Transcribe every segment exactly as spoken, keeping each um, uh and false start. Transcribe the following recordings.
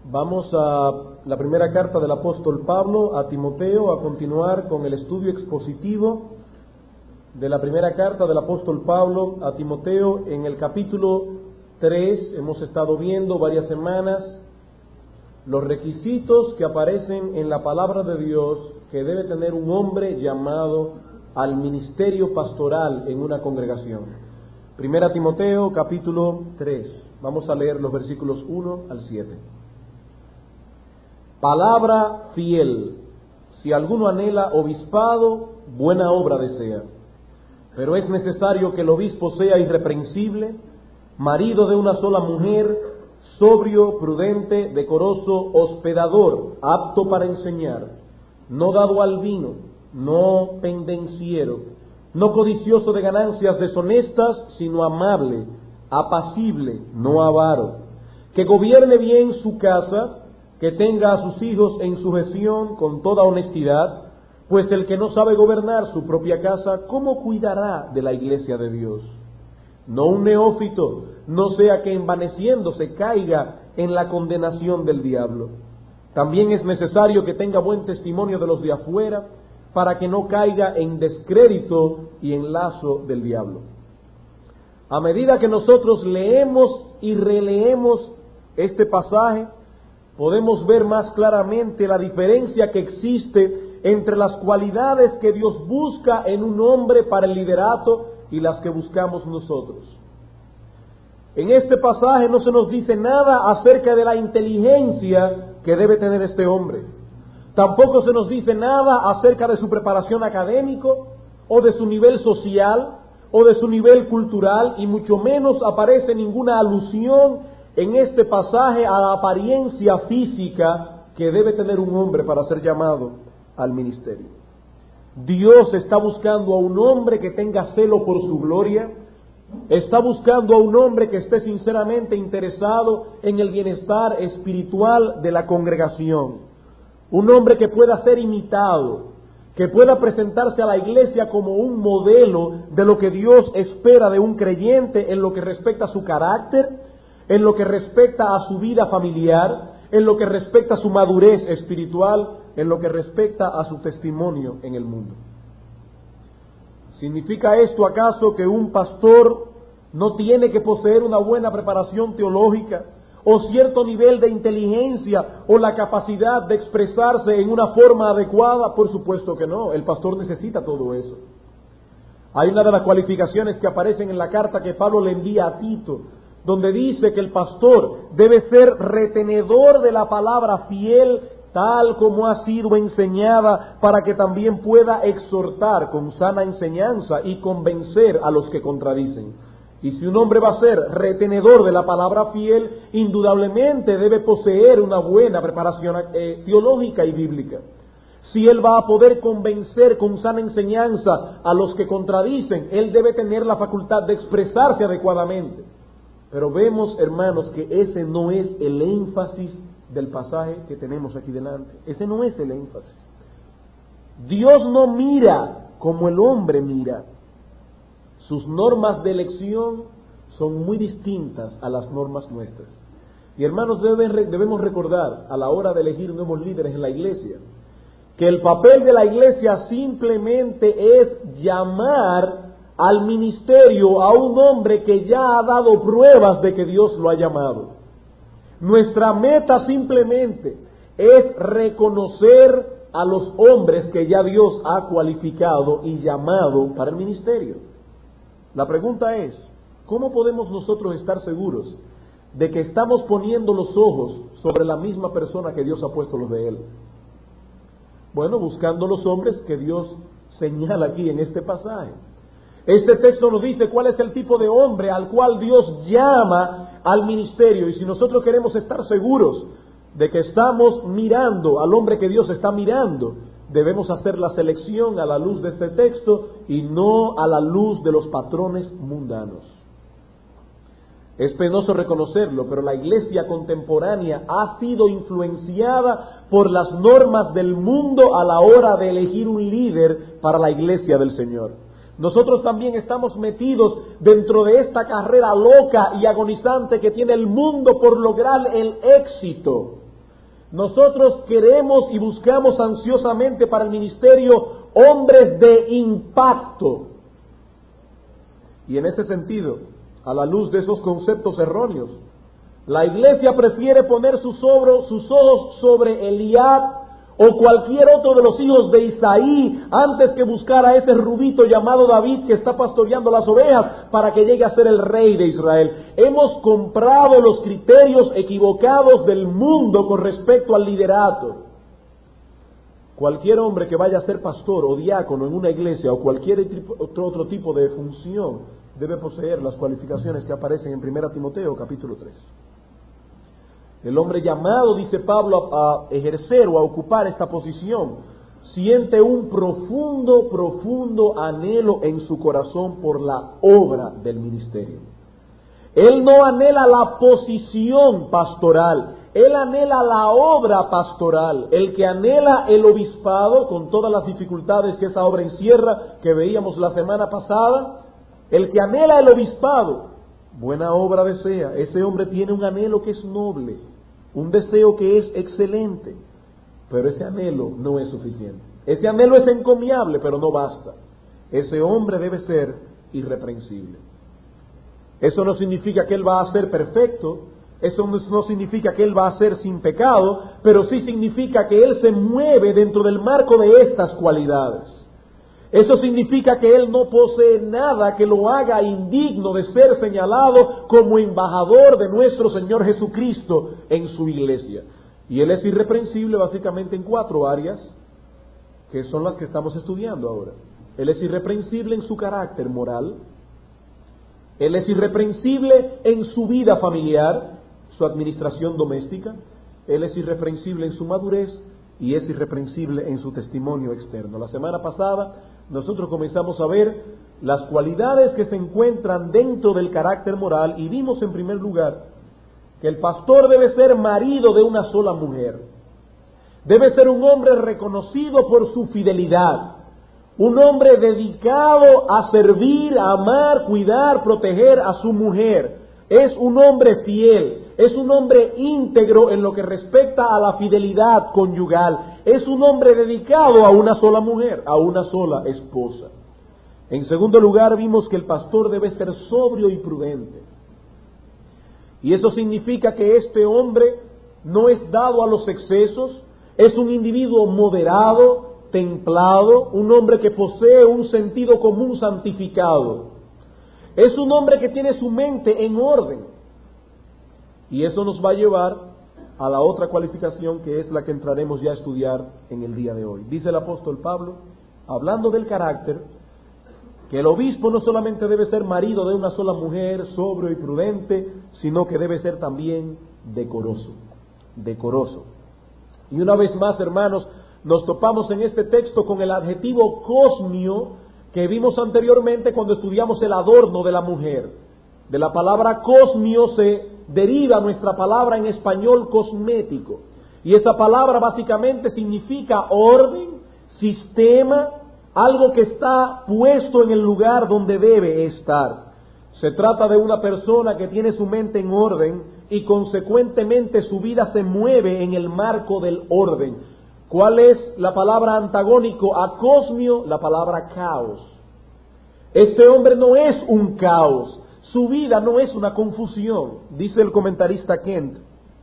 Vamos a la primera carta del apóstol Pablo a Timoteo, a continuar con el estudio expositivo de la primera carta del apóstol Pablo a Timoteo. En el capítulo tres hemos estado viendo varias semanas los requisitos que aparecen en la palabra de Dios que debe tener un hombre llamado al ministerio pastoral en una congregación. Primera Timoteo, capítulo tres. Vamos a leer los versículos uno al siete. Palabra fiel. Si alguno anhela obispado, buena obra desea. Pero es necesario que el obispo sea irreprensible, marido de una sola mujer, sobrio, prudente, decoroso, hospedador, apto para enseñar, no dado al vino, no pendenciero, no codicioso de ganancias deshonestas, sino amable, apacible, no avaro, que gobierne bien su casa, que tenga a sus hijos en sujeción con toda honestidad, pues el que no sabe gobernar su propia casa, ¿cómo cuidará de la iglesia de Dios? No un neófito, no sea que envaneciéndose caiga en la condenación del diablo. También es necesario que tenga buen testimonio de los de afuera, para que no caiga en descrédito y en lazo del diablo. A medida que nosotros leemos y releemos este pasaje, podemos ver más claramente la diferencia que existe entre las cualidades que Dios busca en un hombre para el liderato y las que buscamos nosotros. En este pasaje no se nos dice nada acerca de la inteligencia que debe tener este hombre. Tampoco se nos dice nada acerca de su preparación académico, o de su nivel social, o de su nivel cultural, y mucho menos aparece ninguna alusión en este pasaje a la apariencia física que debe tener un hombre para ser llamado al ministerio. Dios está buscando a un hombre que tenga celo por su gloria, está buscando a un hombre que esté sinceramente interesado en el bienestar espiritual de la congregación, un hombre que pueda ser imitado, que pueda presentarse a la iglesia como un modelo de lo que Dios espera de un creyente en lo que respecta a su carácter, en lo que respecta a su vida familiar, en lo que respecta a su madurez espiritual, en lo que respecta a su testimonio en el mundo. ¿Significa esto acaso que un pastor no tiene que poseer una buena preparación teológica, o cierto nivel de inteligencia, o la capacidad de expresarse en una forma adecuada? Por supuesto que no, el pastor necesita todo eso. Hay una de las cualificaciones que aparecen en la carta que Pablo le envía a Tito, donde dice que el pastor debe ser retenedor de la palabra fiel, tal como ha sido enseñada, para que también pueda exhortar con sana enseñanza y convencer a los que contradicen. Y si un hombre va a ser retenedor de la palabra fiel, indudablemente debe poseer una buena preparación eh, teológica y bíblica. Si él va a poder convencer con sana enseñanza a los que contradicen, él debe tener la facultad de expresarse adecuadamente. Pero vemos, hermanos, que ese no es el énfasis del pasaje que tenemos aquí delante. Ese no es el énfasis. Dios no mira como el hombre mira. Sus normas de elección son muy distintas a las normas nuestras. Y hermanos, deben, debemos recordar a la hora de elegir nuevos líderes en la iglesia, que el papel de la iglesia simplemente es llamar al ministerio a un hombre que ya ha dado pruebas de que Dios lo ha llamado. Nuestra meta simplemente es reconocer a los hombres que ya Dios ha cualificado y llamado para el ministerio. La pregunta es, ¿cómo podemos nosotros estar seguros de que estamos poniendo los ojos sobre la misma persona que Dios ha puesto los de él? Bueno, buscando los hombres que Dios señala aquí en este pasaje. Este texto nos dice cuál es el tipo de hombre al cual Dios llama al ministerio, y si nosotros queremos estar seguros de que estamos mirando al hombre que Dios está mirando, debemos hacer la selección a la luz de este texto y no a la luz de los patrones mundanos. Es penoso reconocerlo, pero la iglesia contemporánea ha sido influenciada por las normas del mundo a la hora de elegir un líder para la iglesia del Señor. Nosotros también estamos metidos dentro de esta carrera loca y agonizante que tiene el mundo por lograr el éxito Nosotros queremos y buscamos ansiosamente para el ministerio hombres de impacto. Y en ese sentido, a la luz de esos conceptos erróneos, la iglesia prefiere poner sus, ojos, sus ojos sobre Eliab o cualquier otro de los hijos de Isaí antes que buscar a ese rubito llamado David que está pastoreando las ovejas para que llegue a ser el rey de Israel. Hemos comprado los criterios equivocados del mundo con respecto al liderato. Cualquier hombre que vaya a ser pastor o diácono en una iglesia o cualquier otro, otro tipo de función debe poseer las cualificaciones que aparecen en primera Timoteo capítulo tres. El hombre llamado, dice Pablo, a ejercer o a ocupar esta posición, siente un profundo, profundo anhelo en su corazón por la obra del ministerio. Él no anhela la posición pastoral, él anhela la obra pastoral. El que anhela el obispado, con todas las dificultades que esa obra encierra, que veíamos la semana pasada, el que anhela el obispado, buena obra desea. Ese hombre tiene un anhelo que es noble, un deseo que es excelente, pero ese anhelo no es suficiente. Ese anhelo es encomiable, pero no basta. Ese hombre debe ser irreprensible. Eso no significa que él va a ser perfecto, eso no significa que él va a ser sin pecado, pero sí significa que él se mueve dentro del marco de estas cualidades. Eso significa que él no posee nada que lo haga indigno de ser señalado como embajador de nuestro Señor Jesucristo en su iglesia. Y él es irreprensible básicamente en cuatro áreas, que son las que estamos estudiando ahora. Él es irreprensible en su carácter moral, él es irreprensible en su vida familiar, su administración doméstica, él es irreprensible en su madurez y es irreprensible en su testimonio externo. La semana pasada nosotros comenzamos a ver las cualidades que se encuentran dentro del carácter moral y vimos en primer lugar que el pastor debe ser marido de una sola mujer. Debe ser un hombre reconocido por su fidelidad, un hombre dedicado a servir, a amar, cuidar, proteger a su mujer. Es un hombre fiel. Es un hombre íntegro en lo que respecta a la fidelidad conyugal. Es un hombre dedicado a una sola mujer, a una sola esposa. En segundo lugar, vimos que el pastor debe ser sobrio y prudente. Y eso significa que este hombre no es dado a los excesos, es un individuo moderado, templado, un hombre que posee un sentido común santificado. Es un hombre que tiene su mente en orden. Y eso nos va a llevar a la otra cualificación, que es la que entraremos ya a estudiar en el día de hoy. Dice el apóstol Pablo, hablando del carácter, que el obispo no solamente debe ser marido de una sola mujer, sobrio y prudente, sino que debe ser también decoroso, decoroso. Y una vez más, hermanos, nos topamos en este texto con el adjetivo cosmio que vimos anteriormente cuando estudiamos el adorno de la mujer. De la palabra cosmio se deriva nuestra palabra en español cosmético. Y esa palabra básicamente significa orden, sistema, algo que está puesto en el lugar donde debe estar. Se trata de una persona que tiene su mente en orden y consecuentemente su vida se mueve en el marco del orden. ¿Cuál es la palabra antagónico a cosmio? La palabra caos. Este hombre no es un caos. Su vida no es una confusión, dice el comentarista Kent.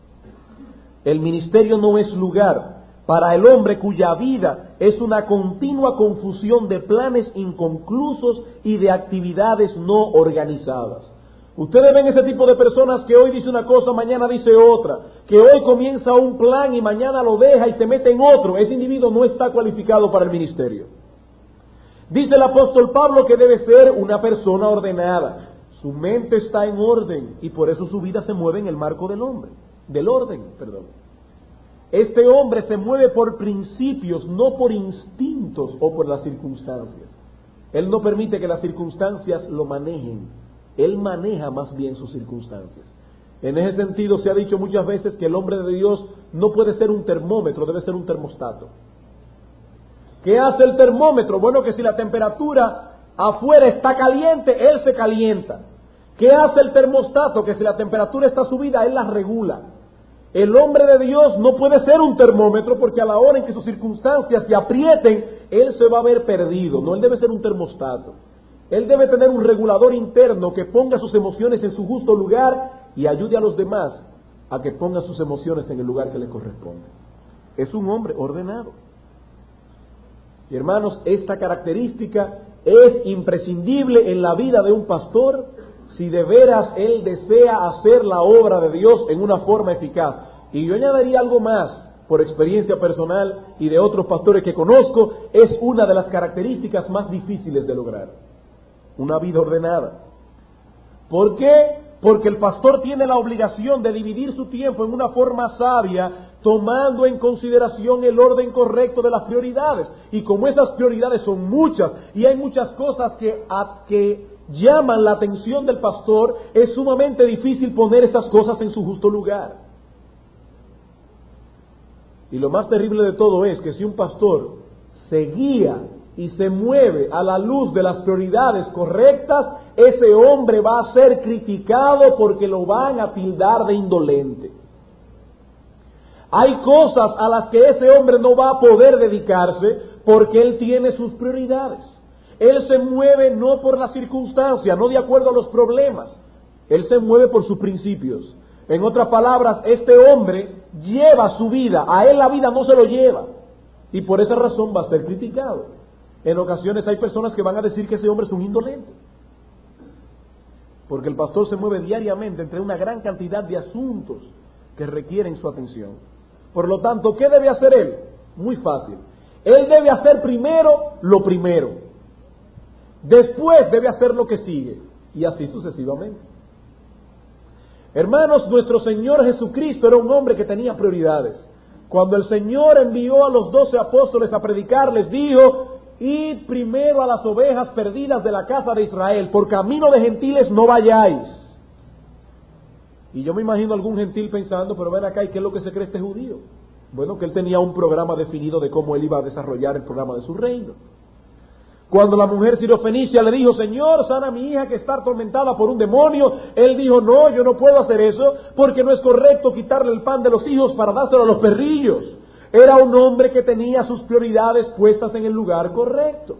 El ministerio no es lugar para el hombre cuya vida es una continua confusión de planes inconclusos y de actividades no organizadas. Ustedes ven ese tipo de personas que hoy dice una cosa, mañana dice otra, que hoy comienza un plan y mañana lo deja y se mete en otro. Ese individuo no está cualificado para el ministerio. Dice el apóstol Pablo que debe ser una persona ordenada. Su mente está en orden y por eso su vida se mueve en el marco del hombre, del orden, perdón. Este hombre se mueve por principios, no por instintos o por las circunstancias. Él no permite que las circunstancias lo manejen. Él maneja más bien sus circunstancias. En ese sentido se ha dicho muchas veces que el hombre de Dios no puede ser un termómetro, debe ser un termostato. ¿Qué hace el termómetro? Bueno, que si la temperatura afuera está caliente, él se calienta. ¿Qué hace el termostato? Que si la temperatura está subida, él la regula. El hombre de Dios no puede ser un termómetro, porque a la hora en que sus circunstancias se aprieten, él se va a ver perdido. No, él debe ser un termostato. Él debe tener un regulador interno que ponga sus emociones en su justo lugar y ayude a los demás a que pongan sus emociones en el lugar que le corresponde. Es un hombre ordenado. Y hermanos, esta característica es imprescindible en la vida de un pastor si de veras él desea hacer la obra de Dios en una forma eficaz. Y yo añadiría algo más, por experiencia personal y de otros pastores que conozco, es una de las características más difíciles de lograr. Una vida ordenada. ¿Por qué? Porque el pastor tiene la obligación de dividir su tiempo en una forma sabia, tomando en consideración el orden correcto de las prioridades. Y como esas prioridades son muchas, y hay muchas cosas que, a, que llaman la atención del pastor, es sumamente difícil poner esas cosas en su justo lugar. Y lo más terrible de todo es que si un pastor se guía y se mueve a la luz de las prioridades correctas, ese hombre va a ser criticado porque lo van a tildar de indolente. Hay cosas a las que ese hombre no va a poder dedicarse porque él tiene sus prioridades. Él se mueve no por las circunstancias, no de acuerdo a los problemas. Él se mueve por sus principios. En otras palabras, este hombre lleva su vida, a él la vida no se lo lleva. Y por esa razón va a ser criticado. En ocasiones hay personas que van a decir que ese hombre es un indolente. Porque el pastor se mueve diariamente entre una gran cantidad de asuntos que requieren su atención. Por lo tanto, ¿qué debe hacer él? Muy fácil. Él debe hacer primero lo primero. Después debe hacer lo que sigue. Y así sucesivamente. Hermanos, nuestro Señor Jesucristo era un hombre que tenía prioridades. Cuando el Señor envió a los doce apóstoles a predicar, les dijo: id primero a las ovejas perdidas de la casa de Israel, por camino de gentiles no vayáis. Y yo me imagino algún gentil pensando, pero ven acá, ¿y qué es lo que se cree este judío? Bueno, que él tenía un programa definido de cómo él iba a desarrollar el programa de su reino. Cuando la mujer sirofenicia le dijo: Señor, sana a mi hija que está atormentada por un demonio, él dijo: no, yo no puedo hacer eso, porque no es correcto quitarle el pan de los hijos para dárselo a los perrillos. Era un hombre que tenía sus prioridades puestas en el lugar correcto.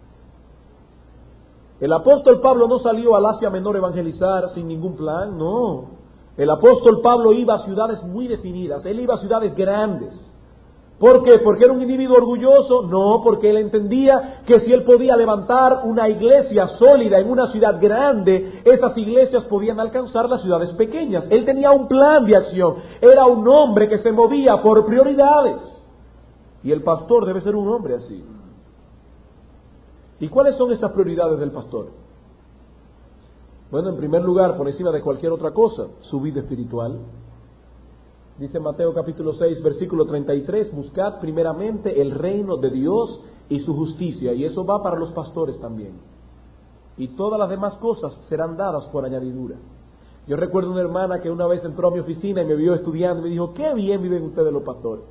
El apóstol Pablo no salió al Asia Menor a evangelizar sin ningún plan, no. El apóstol Pablo iba a ciudades muy definidas, él iba a ciudades grandes. ¿Por qué? ¿Porque era un individuo orgulloso? No, porque él entendía que si él podía levantar una iglesia sólida en una ciudad grande, esas iglesias podían alcanzar las ciudades pequeñas. Él tenía un plan de acción, era un hombre que se movía por prioridades. Y el pastor debe ser un hombre así. ¿Y cuáles son estas prioridades del pastor? Bueno, en primer lugar, por encima de cualquier otra cosa, su vida espiritual. Dice Mateo capítulo seis, versículo treinta y tres, buscad primeramente el reino de Dios y su justicia, y eso va para los pastores también. Y todas las demás cosas serán dadas por añadidura. Yo recuerdo una hermana que una vez entró a mi oficina y me vio estudiando y me dijo: qué bien viven ustedes los pastores.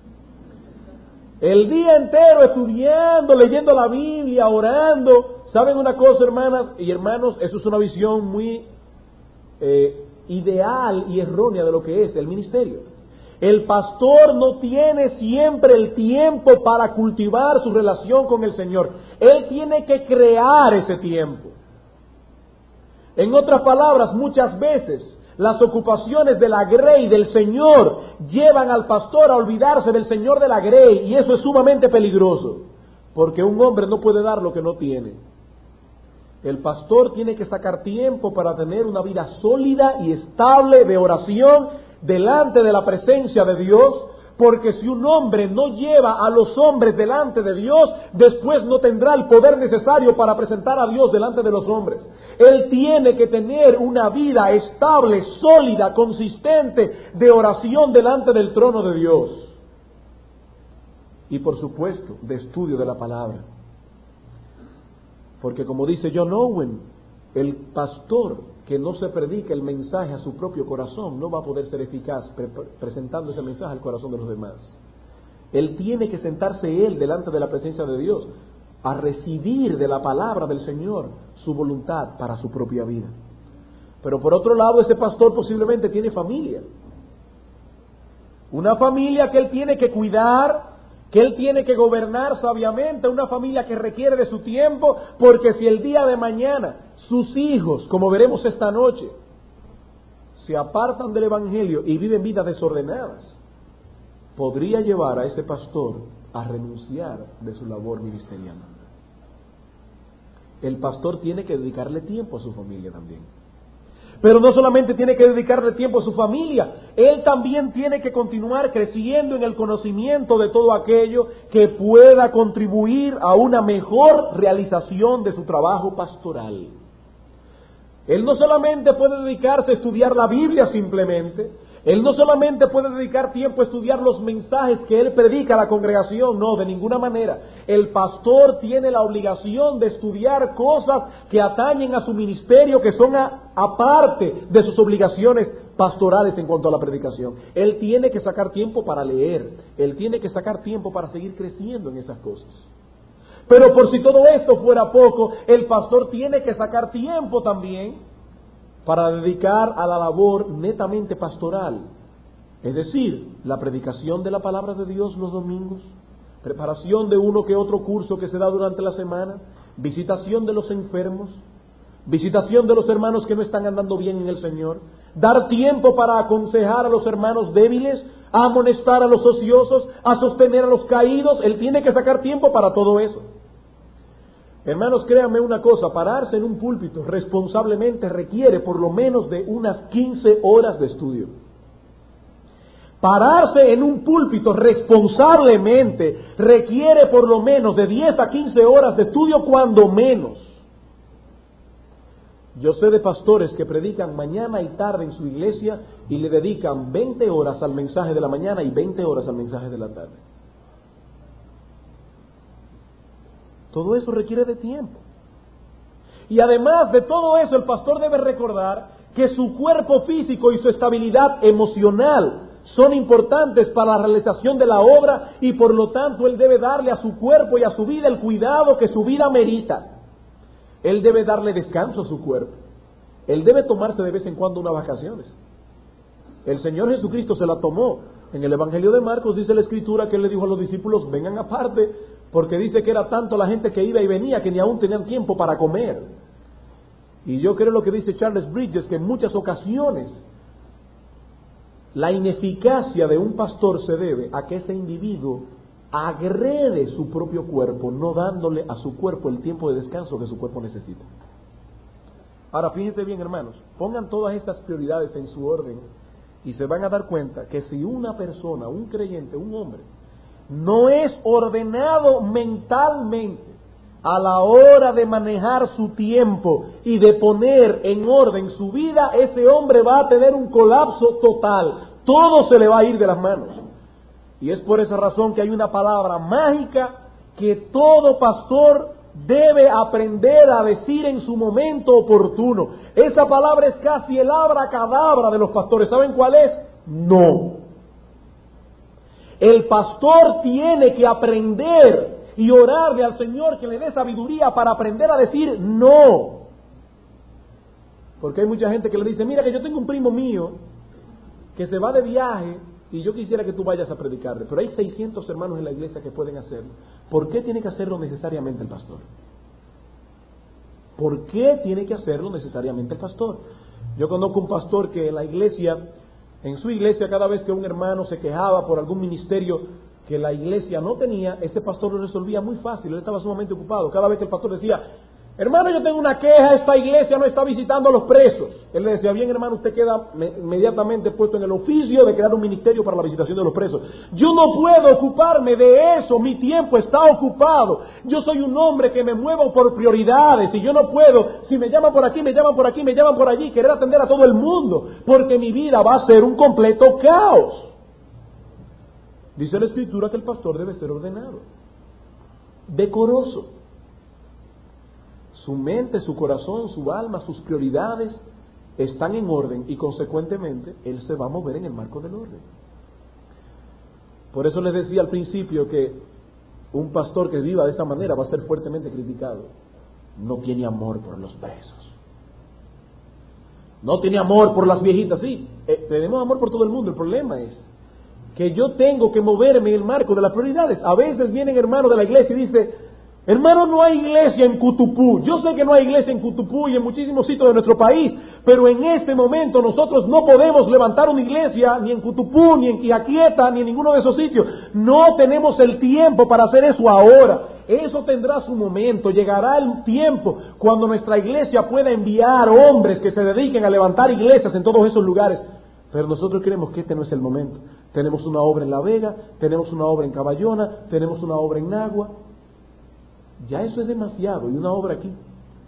El día entero estudiando, leyendo la Biblia, orando. ¿Saben una cosa, hermanas y hermanos? Eso es una visión muy eh, ideal y errónea de lo que es el ministerio. El pastor no tiene siempre el tiempo para cultivar su relación con el Señor. Él tiene que crear ese tiempo. En otras palabras, muchas veces las ocupaciones de la grey del Señor llevan al pastor a olvidarse del Señor de la grey, y eso es sumamente peligroso, porque un hombre no puede dar lo que no tiene. El pastor tiene que sacar tiempo para tener una vida sólida y estable de oración delante de la presencia de Dios, porque si un hombre no lleva a los hombres delante de Dios, después no tendrá el poder necesario para presentar a Dios delante de los hombres. Él tiene que tener una vida estable, sólida, consistente de oración delante del trono de Dios. Y por supuesto, de estudio de la palabra. Porque como dice John Owen, el pastor que no se predica el mensaje a su propio corazón no va a poder ser eficaz pre- presentando ese mensaje al corazón de los demás. Él tiene que sentarse él delante de la presencia de Dios a recibir de la palabra del Señor su voluntad para su propia vida. Pero por otro lado, ese pastor posiblemente tiene familia. Una familia que él tiene que cuidar, que él tiene que gobernar sabiamente, una familia que requiere de su tiempo, porque si el día de mañana sus hijos, como veremos esta noche, se apartan del Evangelio y viven vidas desordenadas, podría llevar a ese pastor a renunciar de su labor ministerial. El pastor tiene que dedicarle tiempo a su familia también. Pero no solamente tiene que dedicarle tiempo a su familia, él también tiene que continuar creciendo en el conocimiento de todo aquello que pueda contribuir a una mejor realización de su trabajo pastoral. Él no solamente puede dedicarse a estudiar la Biblia simplemente, él no solamente puede dedicar tiempo a estudiar los mensajes que él predica a la congregación, no, de ninguna manera. El pastor tiene la obligación de estudiar cosas que atañen a su ministerio, que son a, aparte de sus obligaciones pastorales en cuanto a la predicación. Él tiene que sacar tiempo para leer, él tiene que sacar tiempo para seguir creciendo en esas cosas. Pero por si todo esto fuera poco, el pastor tiene que sacar tiempo también para dedicar a la labor netamente pastoral, es decir, la predicación de la palabra de Dios los domingos, preparación de uno que otro curso que se da durante la semana, visitación de los enfermos, visitación de los hermanos que no están andando bien en el Señor, dar tiempo para aconsejar a los hermanos débiles, a amonestar a los ociosos, a sostener a los caídos. Él tiene que sacar tiempo para todo eso. Hermanos, créanme una cosa, pararse en un púlpito responsablemente requiere por lo menos de unas quince horas de estudio. Pararse en un púlpito responsablemente requiere por lo menos de diez a quince horas de estudio, cuando menos. Yo sé de pastores que predican mañana y tarde en su iglesia y le dedican veinte horas al mensaje de la mañana y veinte horas al mensaje de la tarde. Todo eso requiere de tiempo. Y además de todo eso, el pastor debe recordar que su cuerpo físico y su estabilidad emocional son importantes para la realización de la obra, y por lo tanto él debe darle a su cuerpo y a su vida el cuidado que su vida merita. Él debe darle descanso a su cuerpo. Él debe tomarse de vez en cuando unas vacaciones. El Señor Jesucristo se la tomó. En el Evangelio de Marcos dice la Escritura que él le dijo a los discípulos: vengan aparte, porque dice que era tanto la gente que iba y venía que ni aún tenían tiempo para comer. Y yo creo lo que dice Charles Bridges, que en muchas ocasiones la ineficacia de un pastor se debe a que ese individuo agrede su propio cuerpo, no dándole a su cuerpo el tiempo de descanso que su cuerpo necesita. Ahora fíjense bien, hermanos, pongan todas estas prioridades en su orden y se van a dar cuenta que si una persona, un creyente, un hombre, no es ordenado mentalmente a la hora de manejar su tiempo y de poner en orden su vida, ese hombre va a tener un colapso total. Todo se le va a ir de las manos. Y es por esa razón que hay una palabra mágica que todo pastor debe aprender a decir en su momento oportuno. Esa palabra es casi el abracadabra de los pastores. ¿Saben cuál es? No. El pastor tiene que aprender y orarle al Señor que le dé sabiduría para aprender a decir no. Porque hay mucha gente que le dice: mira, que yo tengo un primo mío que se va de viaje y yo quisiera que tú vayas a predicarle, pero hay seiscientos hermanos en la iglesia que pueden hacerlo. ¿Por qué tiene que hacerlo necesariamente el pastor? ¿Por qué tiene que hacerlo necesariamente el pastor? Yo conozco un pastor que en la iglesia, en su iglesia, cada vez que un hermano se quejaba por algún ministerio que la iglesia no tenía, ese pastor lo resolvía muy fácil. Él estaba sumamente ocupado. Cada vez que el pastor decía: hermano, yo tengo una queja, esta iglesia no está visitando a los presos, él le decía: bien, hermano, usted queda inmediatamente puesto en el oficio de crear un ministerio para la visitación de los presos. Yo no puedo ocuparme de eso, mi tiempo está ocupado. Yo soy un hombre que me muevo por prioridades y yo no puedo, si me llaman por aquí, me llaman por aquí, me llaman por allí, querer atender a todo el mundo, porque mi vida va a ser un completo caos. Dice la Escritura que el pastor debe ser ordenado, decoroso. Su mente, su corazón, su alma, sus prioridades están en orden y consecuentemente él se va a mover en el marco del orden. Por eso les decía al principio que un pastor que viva de esta manera va a ser fuertemente criticado. No tiene amor por los presos. No tiene amor por las viejitas. Sí, eh, tenemos amor por todo el mundo. El problema es que yo tengo que moverme en el marco de las prioridades. A veces vienen hermanos de la iglesia y dicen, hermano, no hay iglesia en Cutupú. Yo sé que no hay iglesia en Cutupú y en muchísimos sitios de nuestro país, pero en este momento nosotros no podemos levantar una iglesia ni en Cutupú, ni en Quijaquieta, ni en ninguno de esos sitios. No tenemos el tiempo para hacer eso ahora. Eso tendrá su momento. Llegará el tiempo cuando nuestra iglesia pueda enviar hombres que se dediquen a levantar iglesias en todos esos lugares. Pero nosotros creemos que este no es el momento. Tenemos una obra en La Vega, tenemos una obra en Caballona, tenemos una obra en Nagua. Ya eso es demasiado, y una obra aquí.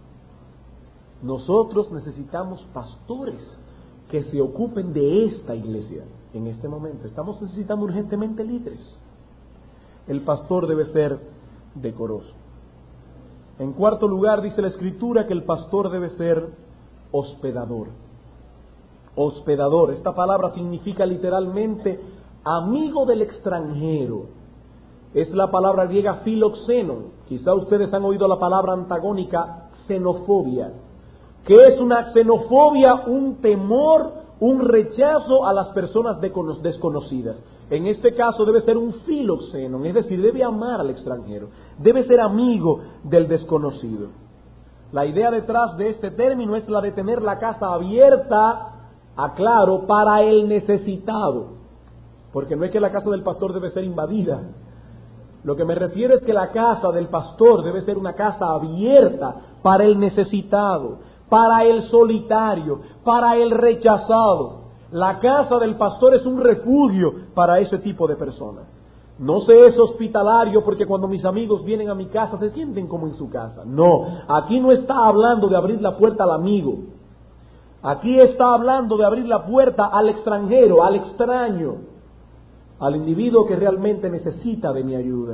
Nosotros necesitamos pastores que se ocupen de esta iglesia en este momento. Estamos necesitando urgentemente líderes. El pastor debe ser decoroso. En cuarto lugar, dice la Escritura que el pastor debe ser hospedador. Hospedador, esta palabra significa literalmente amigo del extranjero. Es la palabra griega filoxeno. Quizá ustedes han oído la palabra antagónica xenofobia. ¿Qué es una xenofobia? Un temor, un rechazo a las personas desconocidas. En este caso debe ser un filoxeno, es decir, debe amar al extranjero, debe ser amigo del desconocido. La idea detrás de este término es la de tener la casa abierta, aclaro, para el necesitado. Porque no es que la casa del pastor debe ser invadida. Lo que me refiero es que la casa del pastor debe ser una casa abierta para el necesitado, para el solitario, para el rechazado. La casa del pastor es un refugio para ese tipo de personas. No se es hospitalario porque cuando mis amigos vienen a mi casa se sienten como en su casa. No, aquí no está hablando de abrir la puerta al amigo. Aquí está hablando de abrir la puerta al extranjero, al extraño, al individuo que realmente necesita de mi ayuda.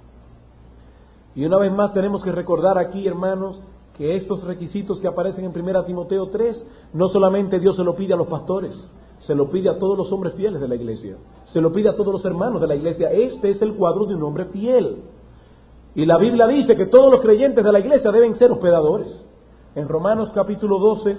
Y una vez más tenemos que recordar aquí, hermanos, que estos requisitos que aparecen en primera Timoteo tres, no solamente Dios se lo pide a los pastores, se lo pide a todos los hombres fieles de la iglesia, se lo pide a todos los hermanos de la iglesia. Este es el cuadro de un hombre fiel. Y la Biblia dice que todos los creyentes de la iglesia deben ser hospedadores. En Romanos capítulo doce,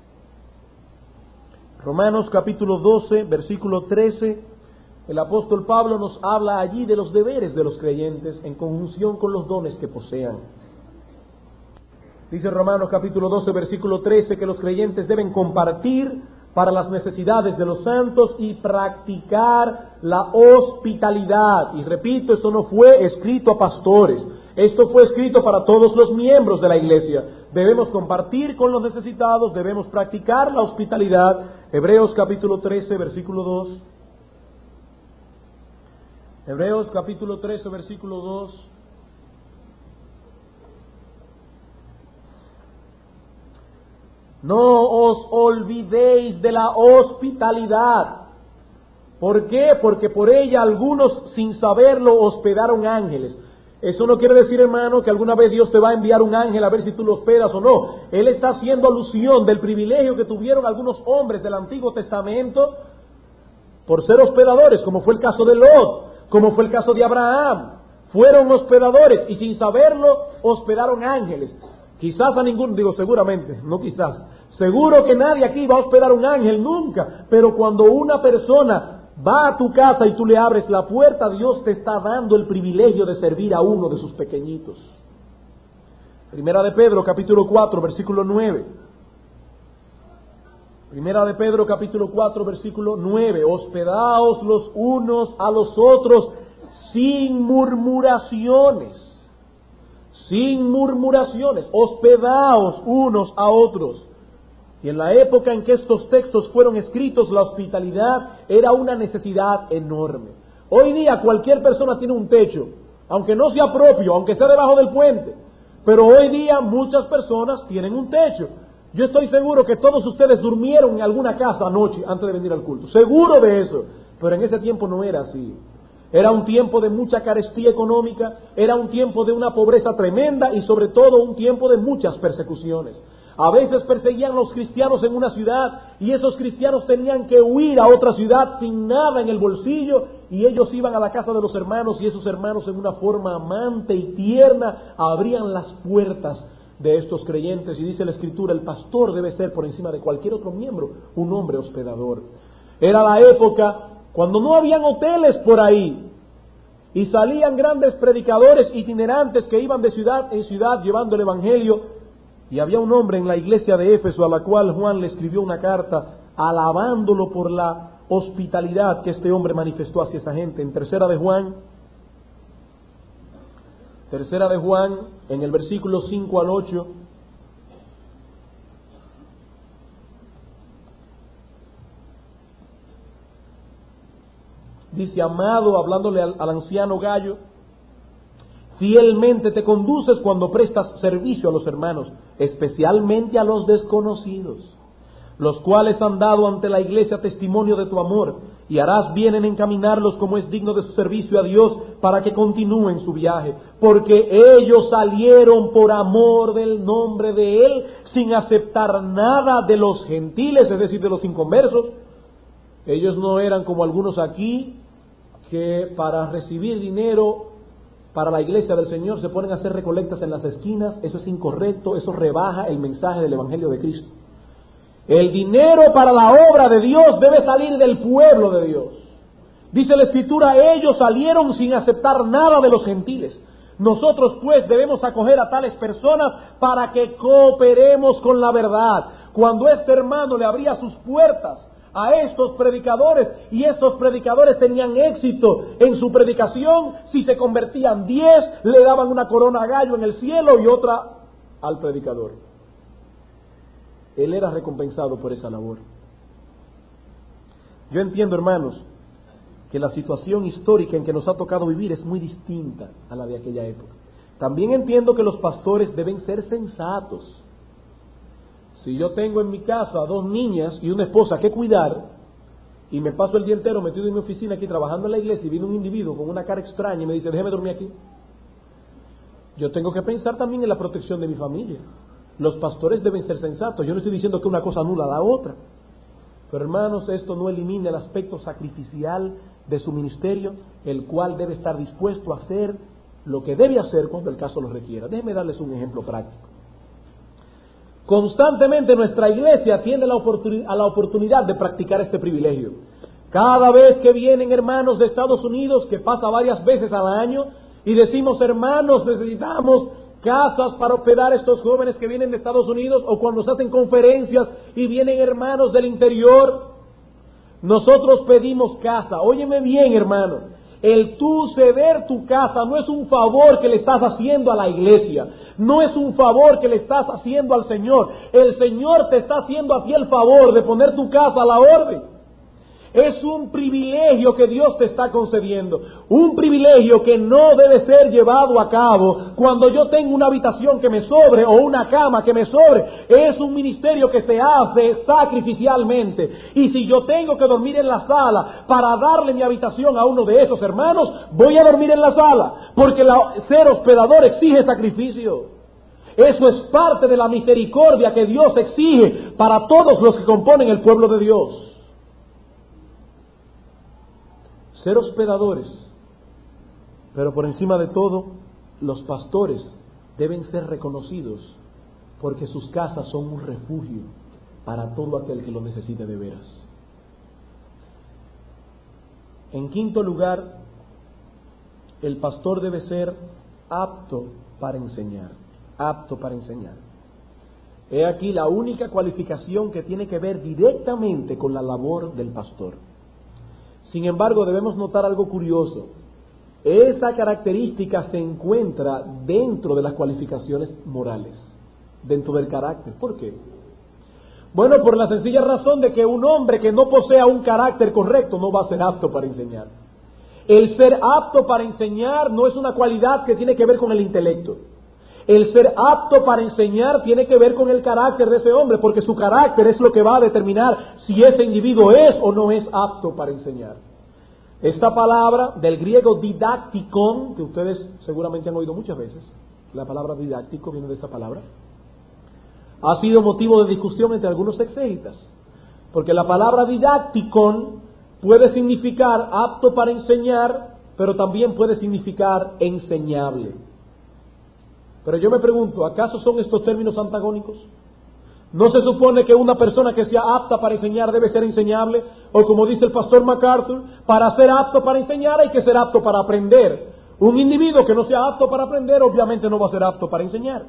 Romanos capítulo doce, versículo trece, el apóstol Pablo nos habla allí de los deberes de los creyentes en conjunción con los dones que posean. Dice Romanos capítulo doce, versículo trece, que los creyentes deben compartir para las necesidades de los santos y practicar la hospitalidad. Y repito, esto no fue escrito a pastores, esto fue escrito para todos los miembros de la iglesia. Debemos compartir con los necesitados, debemos practicar la hospitalidad. Hebreos capítulo trece, versículo dos. Hebreos capítulo trece, versículo dos. No os olvidéis de la hospitalidad. ¿Por qué? Porque por ella algunos sin saberlo hospedaron ángeles. Eso no quiere decir, hermano, que alguna vez Dios te va a enviar un ángel a ver si tú lo hospedas o no. Él está haciendo alusión del privilegio que tuvieron algunos hombres del Antiguo Testamento por ser hospedadores, como fue el caso de Lot, como fue el caso de Abraham. Fueron hospedadores y sin saberlo hospedaron ángeles. Quizás a ningún, digo seguramente, no quizás, seguro que nadie aquí va a hospedar un ángel nunca, pero cuando una persona va a tu casa y tú le abres la puerta, Dios te está dando el privilegio de servir a uno de sus pequeñitos. Primera de Pedro, capítulo cuatro, versículo nueve. Primera de Pedro, capítulo cuatro, versículo nueve. Hospedaos los unos a los otros sin murmuraciones. Sin murmuraciones. Hospedaos unos a otros. Y en la época en que estos textos fueron escritos, la hospitalidad era una necesidad enorme. Hoy día cualquier persona tiene un techo, aunque no sea propio, aunque sea debajo del puente. Pero hoy día muchas personas tienen un techo. Yo estoy seguro que todos ustedes durmieron en alguna casa anoche antes de venir al culto. Seguro de eso. Pero en ese tiempo no era así. Era un tiempo de mucha carestía económica, era un tiempo de una pobreza tremenda y sobre todo un tiempo de muchas persecuciones. A veces perseguían a los cristianos en una ciudad y esos cristianos tenían que huir a otra ciudad sin nada en el bolsillo y ellos iban a la casa de los hermanos y esos hermanos en una forma amante y tierna abrían las puertas de estos creyentes. Y dice la Escritura, el pastor debe ser por encima de cualquier otro miembro un hombre hospedador. Era la época cuando no habían hoteles por ahí, y salían grandes predicadores itinerantes que iban de ciudad en ciudad llevando el Evangelio, y había un hombre en la iglesia de Éfeso a la cual Juan le escribió una carta alabándolo por la hospitalidad que este hombre manifestó hacia esa gente. En tercera de Juan, tercera de Juan, en el versículo cinco al ocho, dice: amado, hablándole al, al anciano Gallo, fielmente te conduces cuando prestas servicio a los hermanos, especialmente a los desconocidos, los cuales han dado ante la iglesia testimonio de tu amor, y harás bien en encaminarlos como es digno de su servicio a Dios, para que continúen su viaje, porque ellos salieron por amor del nombre de Él, sin aceptar nada de los gentiles, es decir, de los inconversos. Ellos no eran como algunos aquí, que para recibir dinero para la iglesia del Señor se ponen a hacer recolectas en las esquinas. Eso es incorrecto, eso rebaja el mensaje del Evangelio de Cristo. El dinero para la obra de Dios debe salir del pueblo de Dios. Dice la Escritura, ellos salieron sin aceptar nada de los gentiles. Nosotros pues debemos acoger a tales personas para que cooperemos con la verdad. Cuando este hermano le abría sus puertas a estos predicadores, y estos predicadores tenían éxito en su predicación, si se convertían diez, le daban una corona a Gallo en el cielo y otra al predicador. Él era recompensado por esa labor. Yo entiendo, hermanos, que la situación histórica en que nos ha tocado vivir es muy distinta a la de aquella época. También entiendo que los pastores deben ser sensatos. Si yo tengo en mi casa dos niñas y una esposa que cuidar, y me paso el día entero metido en mi oficina aquí trabajando en la iglesia, y viene un individuo con una cara extraña y me dice, déjeme dormir aquí, yo tengo que pensar también en la protección de mi familia. Los pastores deben ser sensatos. Yo no estoy diciendo que una cosa anula la otra, pero hermanos, esto no elimina el aspecto sacrificial de su ministerio, el cual debe estar dispuesto a hacer lo que debe hacer cuando el caso lo requiera. Déjenme darles un ejemplo práctico. Constantemente nuestra iglesia tiene la oportunidad, a la oportunidad de practicar este privilegio. Cada vez que vienen hermanos de Estados Unidos, que pasa varias veces al año, y decimos, hermanos, necesitamos casas para hospedar a estos jóvenes que vienen de Estados Unidos, o cuando se hacen conferencias y vienen hermanos del interior, nosotros pedimos casa. Óyeme bien, hermano, el tú ceder tu casa no es un favor que le estás haciendo a la iglesia, no es un favor que le estás haciendo al Señor. El Señor te está haciendo a ti el favor de poner tu casa a la orden. Es un privilegio que Dios te está concediendo, un privilegio que no debe ser llevado a cabo cuando yo tengo una habitación que me sobre o una cama que me sobre. Es un ministerio que se hace sacrificialmente, y si yo tengo que dormir en la sala para darle mi habitación a uno de esos hermanos, voy a dormir en la sala, porque la, ser hospedador exige sacrificio. Eso es parte de la misericordia que Dios exige para todos los que componen el pueblo de Dios. Ser hospedadores, pero por encima de todo, los pastores deben ser reconocidos porque sus casas son un refugio para todo aquel que lo necesite de veras. En quinto lugar, el pastor debe ser apto para enseñar, apto para enseñar. He aquí la única cualificación que tiene que ver directamente con la labor del pastor. Sin embargo, debemos notar algo curioso. Esa característica se encuentra dentro de las cualificaciones morales, dentro del carácter. ¿Por qué? Bueno, por la sencilla razón de que un hombre que no posea un carácter correcto no va a ser apto para enseñar. El ser apto para enseñar no es una cualidad que tiene que ver con el intelecto. El ser apto para enseñar tiene que ver con el carácter de ese hombre, porque su carácter es lo que va a determinar si ese individuo es o no es apto para enseñar. Esta palabra del griego didacticon, que ustedes seguramente han oído muchas veces, la palabra didáctico viene de esa palabra, ha sido motivo de discusión entre algunos exégetas, porque la palabra didacticon puede significar apto para enseñar, pero también puede significar enseñable. Pero yo me pregunto, ¿acaso son estos términos antagónicos? ¿No se supone que una persona que sea apta para enseñar debe ser enseñable? O como dice el pastor MacArthur, para ser apto para enseñar hay que ser apto para aprender. Un individuo que no sea apto para aprender obviamente no va a ser apto para enseñar.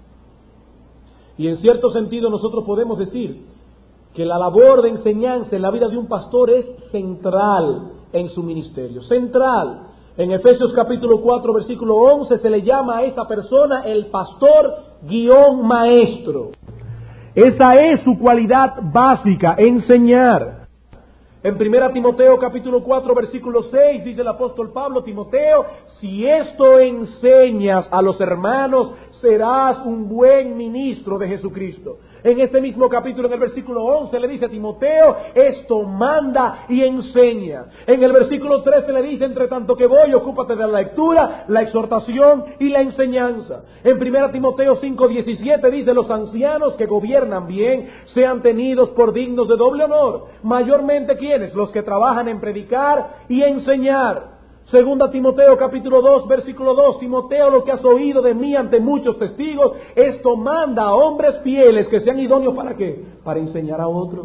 Y en cierto sentido nosotros podemos decir que la labor de enseñanza en la vida de un pastor es central en su ministerio, central. En Efesios capítulo cuatro versículo once se le llama a esa persona el pastor guión maestro. Esa es su cualidad básica, enseñar. En primera Timoteo capítulo cuatro versículo seis dice el apóstol Pablo: Timoteo, si esto enseñas a los hermanos, serás un buen ministro de Jesucristo. En este mismo capítulo, en el versículo once, le dice a Timoteo: esto manda y enseña. En el versículo trece le dice: entre tanto que voy, ocúpate de la lectura, la exhortación y la enseñanza. En primera Timoteo cinco diecisiete dice: los ancianos que gobiernan bien sean tenidos por dignos de doble honor. Mayormente, ¿quiénes? Los que trabajan en predicar y enseñar. Segunda Timoteo capítulo dos versículo dos: Timoteo, lo que has oído de mí ante muchos testigos, esto manda a hombres fieles que sean idóneos ¿para qué? Para enseñar a otros.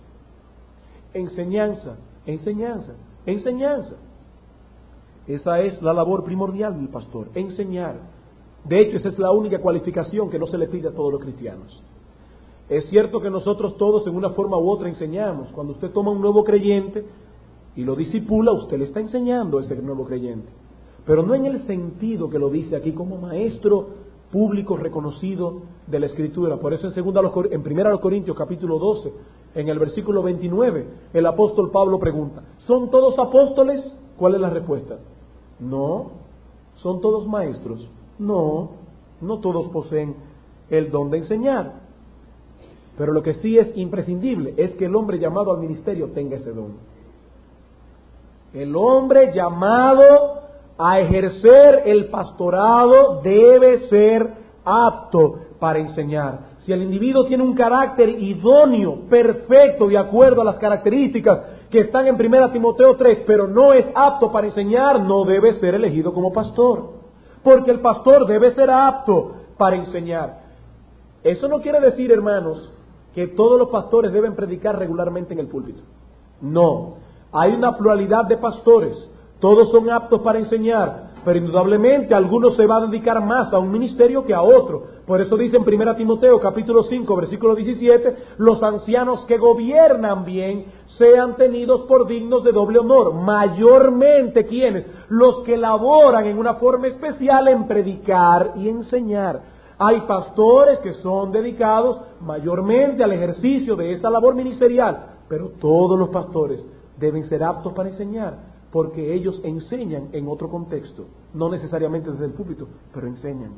Enseñanza, enseñanza, enseñanza. Esa es la labor primordial del pastor, enseñar. De hecho, esa es la única cualificación que no se le pide a todos los cristianos. Es cierto que nosotros todos en una forma u otra enseñamos. Cuando usted toma un nuevo creyente y lo discipula, usted le está enseñando a ese nuevo creyente, pero no en el sentido que lo dice aquí como maestro público reconocido de la Escritura. Por eso en segunda en primera Corintios capítulo doce, en el versículo veintinueve, el apóstol Pablo pregunta: ¿son todos apóstoles? ¿Cuál es la respuesta? No. ¿Son todos maestros? No. No todos poseen el don de enseñar. Pero lo que sí es imprescindible es que el hombre llamado al ministerio tenga ese don. El hombre llamado a ejercer el pastorado debe ser apto para enseñar. Si el individuo tiene un carácter idóneo, perfecto, de acuerdo a las características que están en primera Timoteo tres, pero no es apto para enseñar, no debe ser elegido como pastor. Porque el pastor debe ser apto para enseñar. Eso no quiere decir, hermanos, que todos los pastores deben predicar regularmente en el púlpito. No. Hay una pluralidad de pastores, todos son aptos para enseñar, pero indudablemente algunos se van a dedicar más a un ministerio que a otro. Por eso dice en primera Timoteo capítulo cinco versículo diecisiete: los ancianos que gobiernan bien sean tenidos por dignos de doble honor. Mayormente, ¿quiénes? Los que laboran en una forma especial en predicar y enseñar. Hay pastores que son dedicados mayormente al ejercicio de esa labor ministerial, pero todos los pastores deben ser aptos para enseñar, porque ellos enseñan en otro contexto, no necesariamente desde el púlpito, pero enseñan.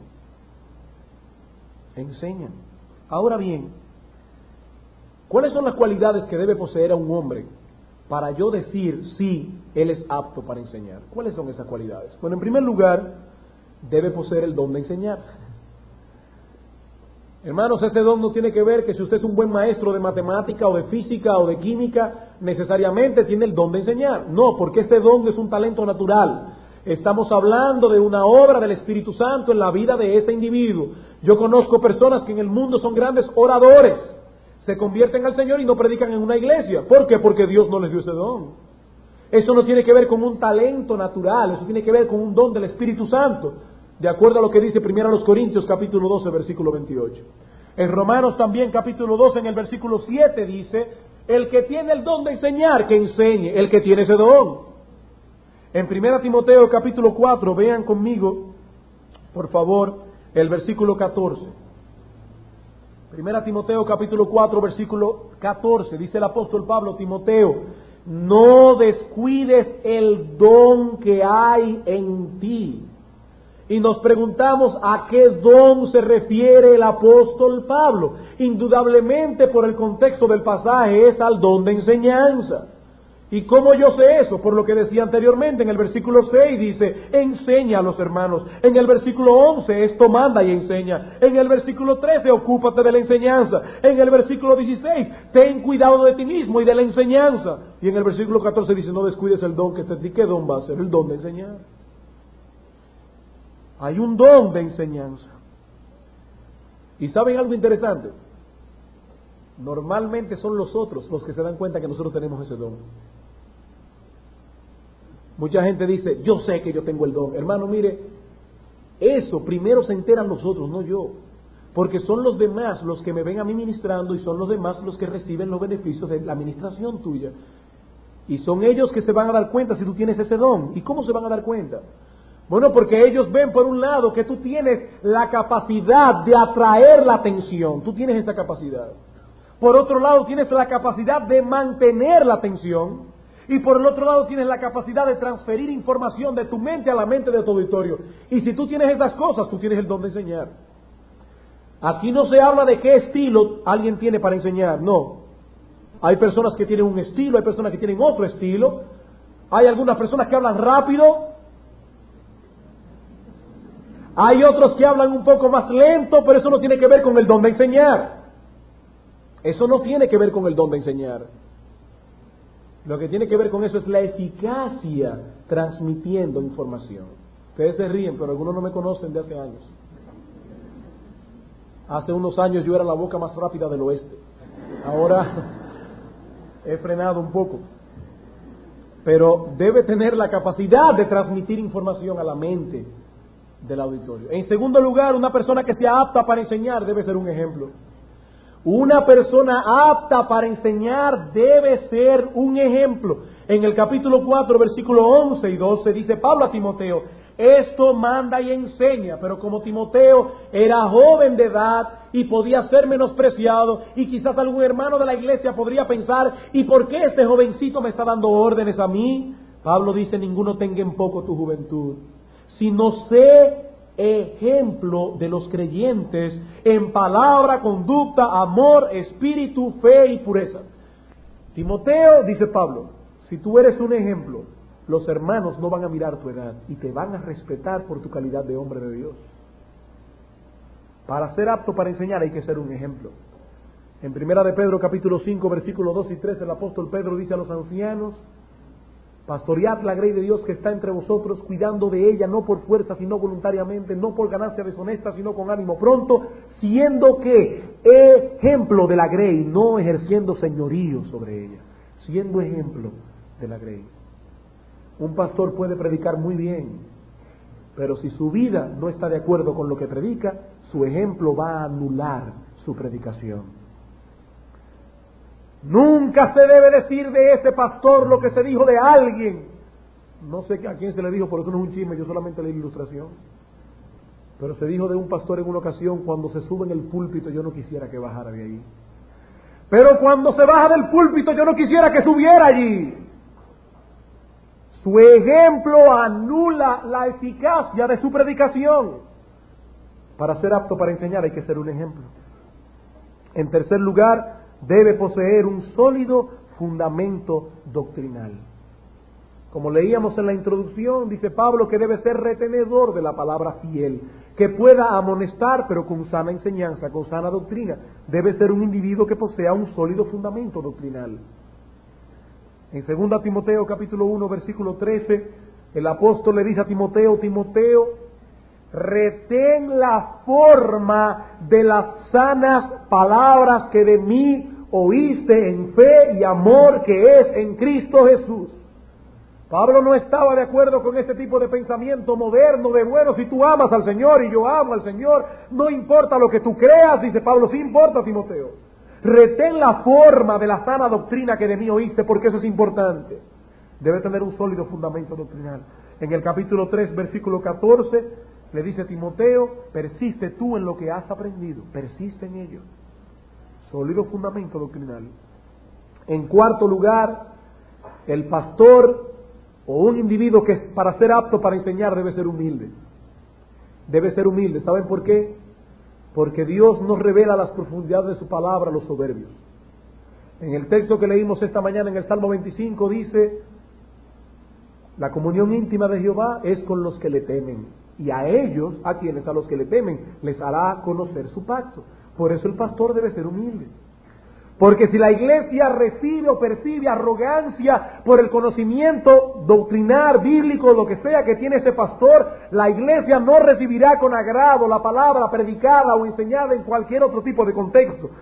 Enseñan. Ahora bien, ¿cuáles son las cualidades que debe poseer a un hombre para yo decir si él es apto para enseñar? ¿Cuáles son esas cualidades? Bueno, en primer lugar, debe poseer el don de enseñar. Hermanos, ese don no tiene que ver que si usted es un buen maestro de matemática o de física o de química, necesariamente tiene el don de enseñar. No, porque ese don es un talento natural. Estamos hablando de una obra del Espíritu Santo en la vida de ese individuo. Yo conozco personas que en el mundo son grandes oradores, se convierten al Señor y no predican en una iglesia. ¿Por qué? Porque Dios no les dio ese don. Eso no tiene que ver con un talento natural, eso tiene que ver con un don del Espíritu Santo, de acuerdo a lo que dice primero los Corintios capítulo doce versículo veintiocho. En Romanos también capítulo doce en el versículo siete dice: el que tiene el don de enseñar, que enseñe, el que tiene ese don. En primera Timoteo capítulo cuatro, vean conmigo, por favor, el versículo catorce. Primera Timoteo capítulo cuatro versículo catorce, dice el apóstol Pablo: Timoteo, no descuides el don que hay en ti. Y nos preguntamos a qué don se refiere el apóstol Pablo. Indudablemente, por el contexto del pasaje, es al don de enseñanza. ¿Y cómo yo sé eso? Por lo que decía anteriormente, en el versículo seis dice: enseña a los hermanos. En el versículo once, esto manda y enseña. En el versículo trece, ocúpate de la enseñanza. En el versículo dieciséis, ten cuidado de ti mismo y de la enseñanza. Y en el versículo catorce dice: no descuides el don que está en ti. ¿Qué don va a ser? El don de enseñar. Hay un don de enseñanza. ¿Y saben algo interesante? Normalmente son los otros los que se dan cuenta que nosotros tenemos ese don. Mucha gente dice, yo sé que yo tengo el don. Hermano, mire, eso primero se enteran los otros, no yo. Porque son los demás los que me ven a mí ministrando y son los demás los que reciben los beneficios de la administración tuya. Y son ellos que se van a dar cuenta si tú tienes ese don. ¿Y cómo se van a dar cuenta? Bueno, porque ellos ven por un lado que tú tienes la capacidad de atraer la atención. Tú tienes esa capacidad. Por otro lado, tienes la capacidad de mantener la atención. Y por el otro lado, tienes la capacidad de transferir información de tu mente a la mente de tu auditorio. Y si tú tienes esas cosas, tú tienes el don de enseñar. Aquí no se habla de qué estilo alguien tiene para enseñar, no. Hay personas que tienen un estilo, hay personas que tienen otro estilo. Hay algunas personas que hablan rápido. Hay otros que hablan un poco más lento, pero eso no tiene que ver con el don de enseñar. Eso no tiene que ver con el don de enseñar. Lo que tiene que ver con eso es la eficacia transmitiendo información. Ustedes se ríen, pero algunos no me conocen de hace años. Hace unos años yo era la boca más rápida del oeste. Ahora he frenado un poco. Pero debe tener la capacidad de transmitir información a la mente del auditorio. En segundo lugar, una persona que sea apta para enseñar debe ser un ejemplo. Una persona apta para enseñar debe ser un ejemplo. En el capítulo cuatro, versículos once y doce, dice Pablo a Timoteo, esto manda y enseña, pero como Timoteo era joven de edad y podía ser menospreciado, y quizás algún hermano de la iglesia podría pensar, ¿y por qué este jovencito me está dando órdenes a mí? Pablo dice, ninguno tenga en poco tu juventud, sino sé ejemplo de los creyentes en palabra, conducta, amor, espíritu, fe y pureza. Timoteo, dice Pablo, si tú eres un ejemplo, los hermanos no van a mirar tu edad y te van a respetar por tu calidad de hombre de Dios. Para ser apto para enseñar hay que ser un ejemplo. En Primera de Pedro capítulo cinco versículos dos y tres el apóstol Pedro dice a los ancianos, pastoread la grey de Dios que está entre vosotros, cuidando de ella, no por fuerza, sino voluntariamente, no por ganancia deshonesta, sino con ánimo pronto, siendo que ejemplo de la grey, no ejerciendo señorío sobre ella, siendo ejemplo de la grey. Un pastor puede predicar muy bien, pero si su vida no está de acuerdo con lo que predica, su ejemplo va a anular su predicación. Nunca se debe decir de ese pastor lo que se dijo de alguien. No sé a quién se le dijo, por eso no es un chisme, yo solamente leí la ilustración. Pero se dijo de un pastor en una ocasión, cuando se sube en el púlpito, yo no quisiera que bajara de ahí. Pero cuando se baja del púlpito, yo no quisiera que subiera allí. Su ejemplo anula la eficacia de su predicación. Para ser apto para enseñar hay que ser un ejemplo. En tercer lugar, debe poseer un sólido fundamento doctrinal. Como leíamos en la introducción, dice Pablo que debe ser retenedor de la palabra fiel, que pueda amonestar, pero con sana enseñanza, con sana doctrina. Debe ser un individuo que posea un sólido fundamento doctrinal. En segunda Timoteo capítulo uno versículo trece, el apóstol le dice a Timoteo, Timoteo, retén la forma de las sanas palabras que de mí oíste en fe y amor que es en Cristo Jesús. Pablo no estaba de acuerdo con ese tipo de pensamiento moderno de, bueno, si tú amas al Señor y yo amo al Señor, no importa lo que tú creas, dice Pablo, sí importa, Timoteo. Retén la forma de la sana doctrina que de mí oíste, porque eso es importante. Debe tener un sólido fundamento doctrinal. En el capítulo tres, versículo catorce, le dice Timoteo, persiste tú en lo que has aprendido, persiste en ello. Sólido fundamento doctrinal. En cuarto lugar, el pastor o un individuo que para ser apto para enseñar debe ser humilde. Debe ser humilde. ¿Saben por qué? Porque Dios nos revela las profundidades de su palabra a los soberbios. En el texto que leímos esta mañana en el Salmo veinticinco dice, la comunión íntima de Jehová es con los que le temen, y a ellos, a quienes a los que le temen, les hará conocer su pacto. Por eso el pastor debe ser humilde. Porque si la iglesia recibe o percibe arrogancia por el conocimiento doctrinal, bíblico, lo que sea que tiene ese pastor, la iglesia no recibirá con agrado la palabra predicada o enseñada en cualquier otro tipo de contexto.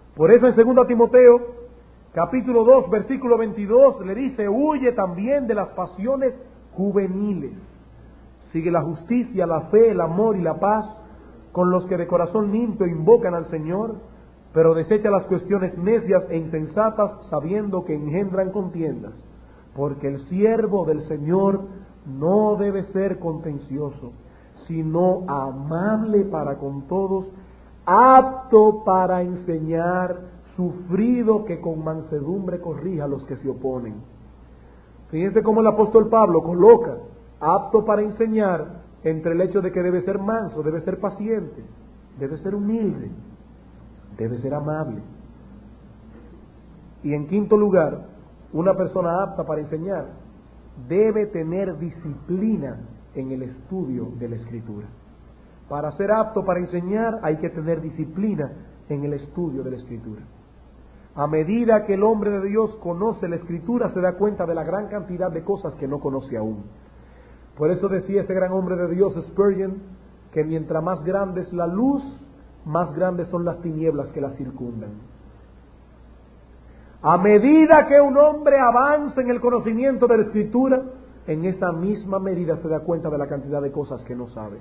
Por eso en segunda Timoteo, capítulo dos, versículo veintidós, le dice, huye también de las pasiones juveniles. Sigue la justicia, la fe, el amor y la paz, con los que de corazón limpio invocan al Señor, pero desecha las cuestiones necias e insensatas, sabiendo que engendran contiendas, porque el siervo del Señor no debe ser contencioso, sino amable para con todos, apto para enseñar, sufrido que con mansedumbre corrija a los que se oponen. Fíjense cómo el apóstol Pablo coloca apto para enseñar entre el hecho de que debe ser manso, debe ser paciente, debe ser humilde, debe ser amable. Y en quinto lugar, una persona apta para enseñar debe tener disciplina en el estudio de la Escritura. Para ser apto para enseñar hay que tener disciplina en el estudio de la Escritura. A medida que el hombre de Dios conoce la Escritura, se da cuenta de la gran cantidad de cosas que no conoce aún. Por eso decía ese gran hombre de Dios, Spurgeon, que mientras más grande es la luz, más grandes son las tinieblas que la circundan. A medida que un hombre avanza en el conocimiento de la Escritura, en esa misma medida se da cuenta de la cantidad de cosas que no sabe.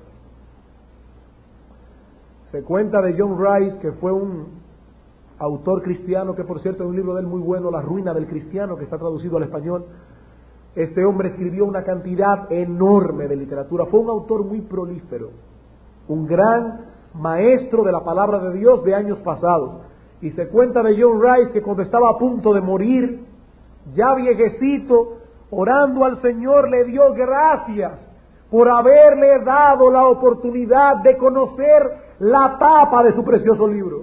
Se cuenta de John Rice, que fue un autor cristiano, que por cierto hay un libro de él muy bueno, La ruina del cristiano, que está traducido al español. Este hombre escribió una cantidad enorme de literatura, fue un autor muy prolífero, un gran maestro de la palabra de Dios de años pasados. Y se cuenta de John Rice que cuando estaba a punto de morir, ya viejecito, orando al Señor, le dio gracias por haberle dado la oportunidad de conocer la tapa de su precioso libro.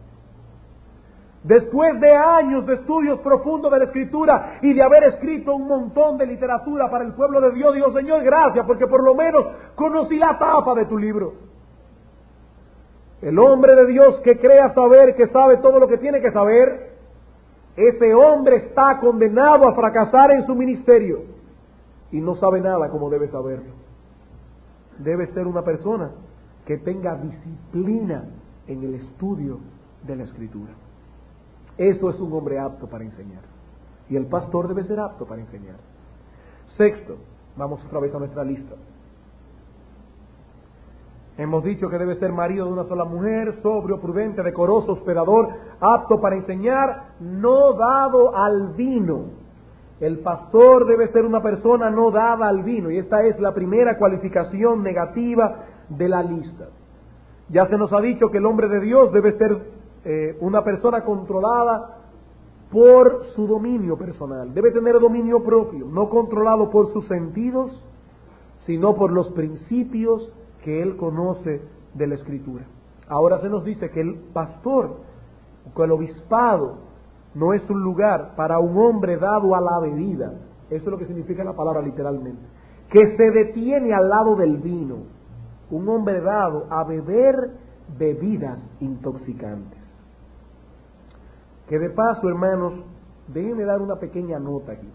Después de años de estudios profundos de la Escritura y de haber escrito un montón de literatura para el pueblo de Dios, digo, Señor, gracias, porque por lo menos conocí la tapa de tu libro. El hombre de Dios que crea saber, que sabe todo lo que tiene que saber, ese hombre está condenado a fracasar en su ministerio y no sabe nada como debe saberlo. Debe ser una persona que tenga disciplina en el estudio de la Escritura. Eso es un hombre apto para enseñar. Y el pastor debe ser apto para enseñar. Sexto, vamos otra vez a nuestra lista. Hemos dicho que debe ser marido de una sola mujer, sobrio, prudente, decoroso, hospedador, apto para enseñar, no dado al vino. El pastor debe ser una persona no dada al vino, y esta es la primera cualificación negativa de la lista. Ya se nos ha dicho que el hombre de Dios debe ser eh, una persona controlada por su dominio personal, debe tener dominio propio, no controlado por sus sentidos, sino por los principios que él conoce de la Escritura. Ahora se nos dice que el pastor, que el obispado, no es un lugar para un hombre dado a la bebida. Eso es lo que significa la palabra literalmente. Que se detiene al lado del vino. Un hombre dado a beber bebidas intoxicantes. Que de paso, hermanos, déjenme dar una pequeña nota aquí.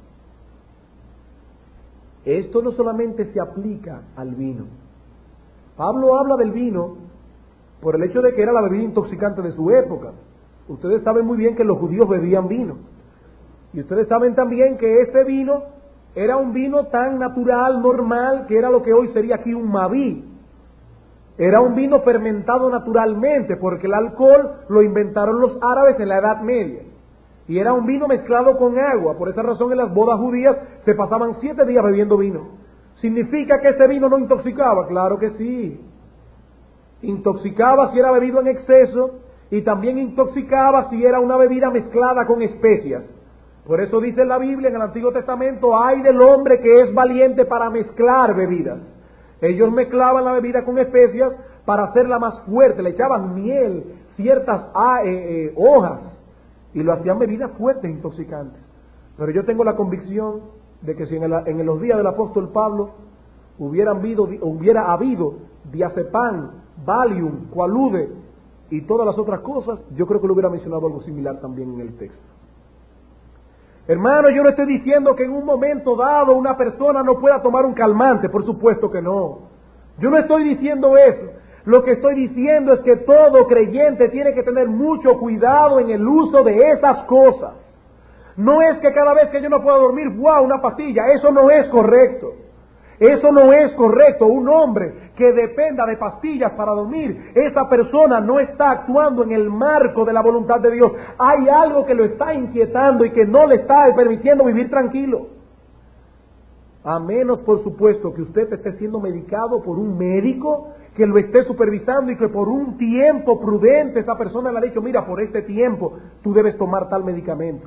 Esto no solamente se aplica al vino. Pablo habla del vino por el hecho de que era la bebida intoxicante de su época. Ustedes saben muy bien que los judíos bebían vino. Y ustedes saben también que ese vino era un vino tan natural, normal, que era lo que hoy sería aquí un Maví. Era un vino fermentado naturalmente, porque el alcohol lo inventaron los árabes en la Edad Media. Y era un vino mezclado con agua. Por esa razón en las bodas judías se pasaban siete días bebiendo vino. ¿Significa que ese vino no intoxicaba? Claro que sí. Intoxicaba si era bebido en exceso y también intoxicaba si era una bebida mezclada con especias. Por eso dice la Biblia en el Antiguo Testamento, ay del hombre que es valiente para mezclar bebidas. Ellos mezclaban la bebida con especias para hacerla más fuerte, le echaban miel, ciertas ah, eh, eh, hojas y lo hacían bebidas fuertes, intoxicantes. Pero yo tengo la convicción de que si en, el, en los días del apóstol Pablo hubieran habido, hubiera habido diazepam, Valium, Quaalude y todas las otras cosas, yo creo que le hubiera mencionado algo similar también en el texto. Hermano, yo no estoy diciendo que en un momento dado una persona no pueda tomar un calmante, por supuesto que no. Yo no estoy diciendo eso. Lo que estoy diciendo es que todo creyente tiene que tener mucho cuidado en el uso de esas cosas. No es que cada vez que yo no puedo dormir, ¡wow!, una pastilla. Eso no es correcto. Eso no es correcto. Un hombre que dependa de pastillas para dormir, esa persona no está actuando en el marco de la voluntad de Dios. Hay algo que lo está inquietando y que no le está permitiendo vivir tranquilo. A menos, por supuesto, que usted esté siendo medicado por un médico que lo esté supervisando y que por un tiempo prudente esa persona le ha dicho, mira, por este tiempo tú debes tomar tal medicamento.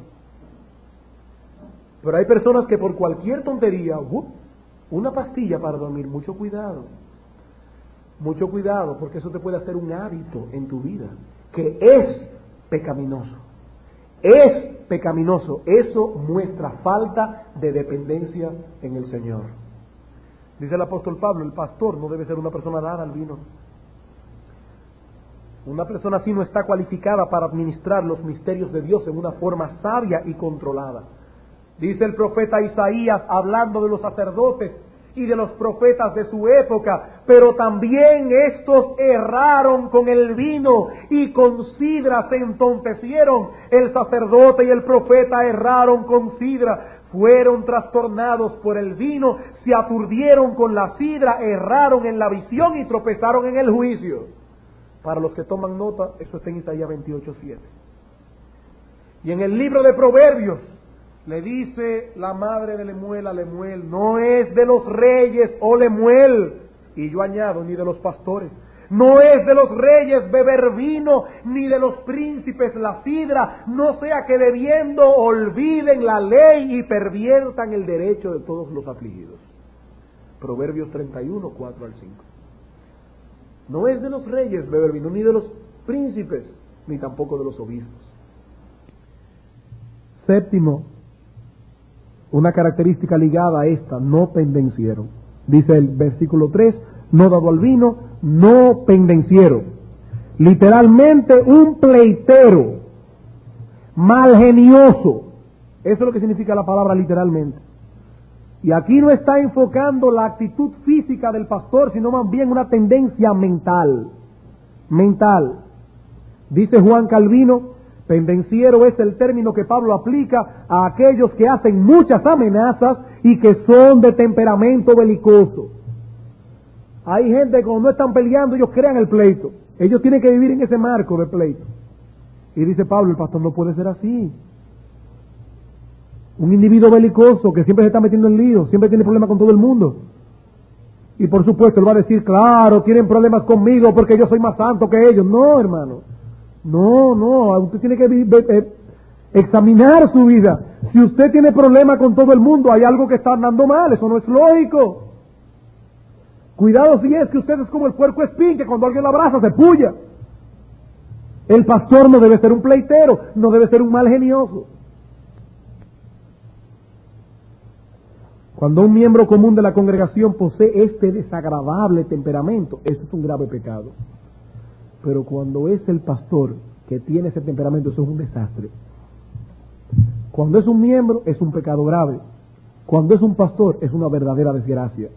Pero hay personas que por cualquier tontería, uh, una pastilla para dormir, mucho cuidado. Mucho cuidado, porque eso te puede hacer un hábito en tu vida, que es pecaminoso. Es pecaminoso. Eso muestra falta de dependencia en el Señor. Dice el apóstol Pablo, el pastor no debe ser una persona dada al vino. Una persona así no está cualificada para administrar los misterios de Dios en una forma sabia y controlada. Dice el profeta Isaías, hablando de los sacerdotes y de los profetas de su época, pero también estos erraron con el vino y con sidra se entontecieron. El sacerdote y el profeta erraron con sidra, fueron trastornados por el vino, se aturdieron con la sidra, erraron en la visión y tropezaron en el juicio. Para los que toman nota, eso está en Isaías veintiocho siete. Y en el libro de Proverbios, le dice la madre de Lemuel a Lemuel, no es de los reyes, oh Lemuel, y yo añado, ni de los pastores, no es de los reyes beber vino, ni de los príncipes la sidra, no sea que bebiendo olviden la ley y perviertan el derecho de todos los afligidos. Proverbios treinta y uno, cuatro al cinco. No es de los reyes beber vino, ni de los príncipes, ni tampoco de los obispos. Séptimo, una característica ligada a esta, no pendenciero. Dice el versículo tres, no dado al vino, no pendenciero. Literalmente un pleitero, malgenioso. Eso es lo que significa la palabra literalmente. Y aquí no está enfocando la actitud física del pastor, sino más bien una tendencia mental. Mental. Dice Juan Calvino, pendenciero es el término que Pablo aplica a aquellos que hacen muchas amenazas y que son de temperamento belicoso. Hay gente que cuando no están peleando, ellos crean el pleito. Ellos tienen que vivir en ese marco de pleito. Y dice Pablo, el pastor no puede ser así. Un individuo belicoso que siempre se está metiendo en líos, siempre tiene problemas con todo el mundo. Y por supuesto él va a decir, claro, tienen problemas conmigo porque yo soy más santo que ellos. No, hermano. No, no, usted tiene que eh, examinar su vida. Si usted tiene problemas con todo el mundo, hay algo que está andando mal, eso no es lógico. Cuidado si es que usted es como el puerco espín, que cuando alguien lo abraza se puya. El pastor no debe ser un pleitero, no debe ser un mal genioso. Cuando un miembro común de la congregación posee este desagradable temperamento, este es un grave pecado. Pero cuando es el pastor que tiene ese temperamento, eso es un desastre. Cuando es un miembro, es un pecado grave. Cuando es un pastor, es una verdadera desgracia.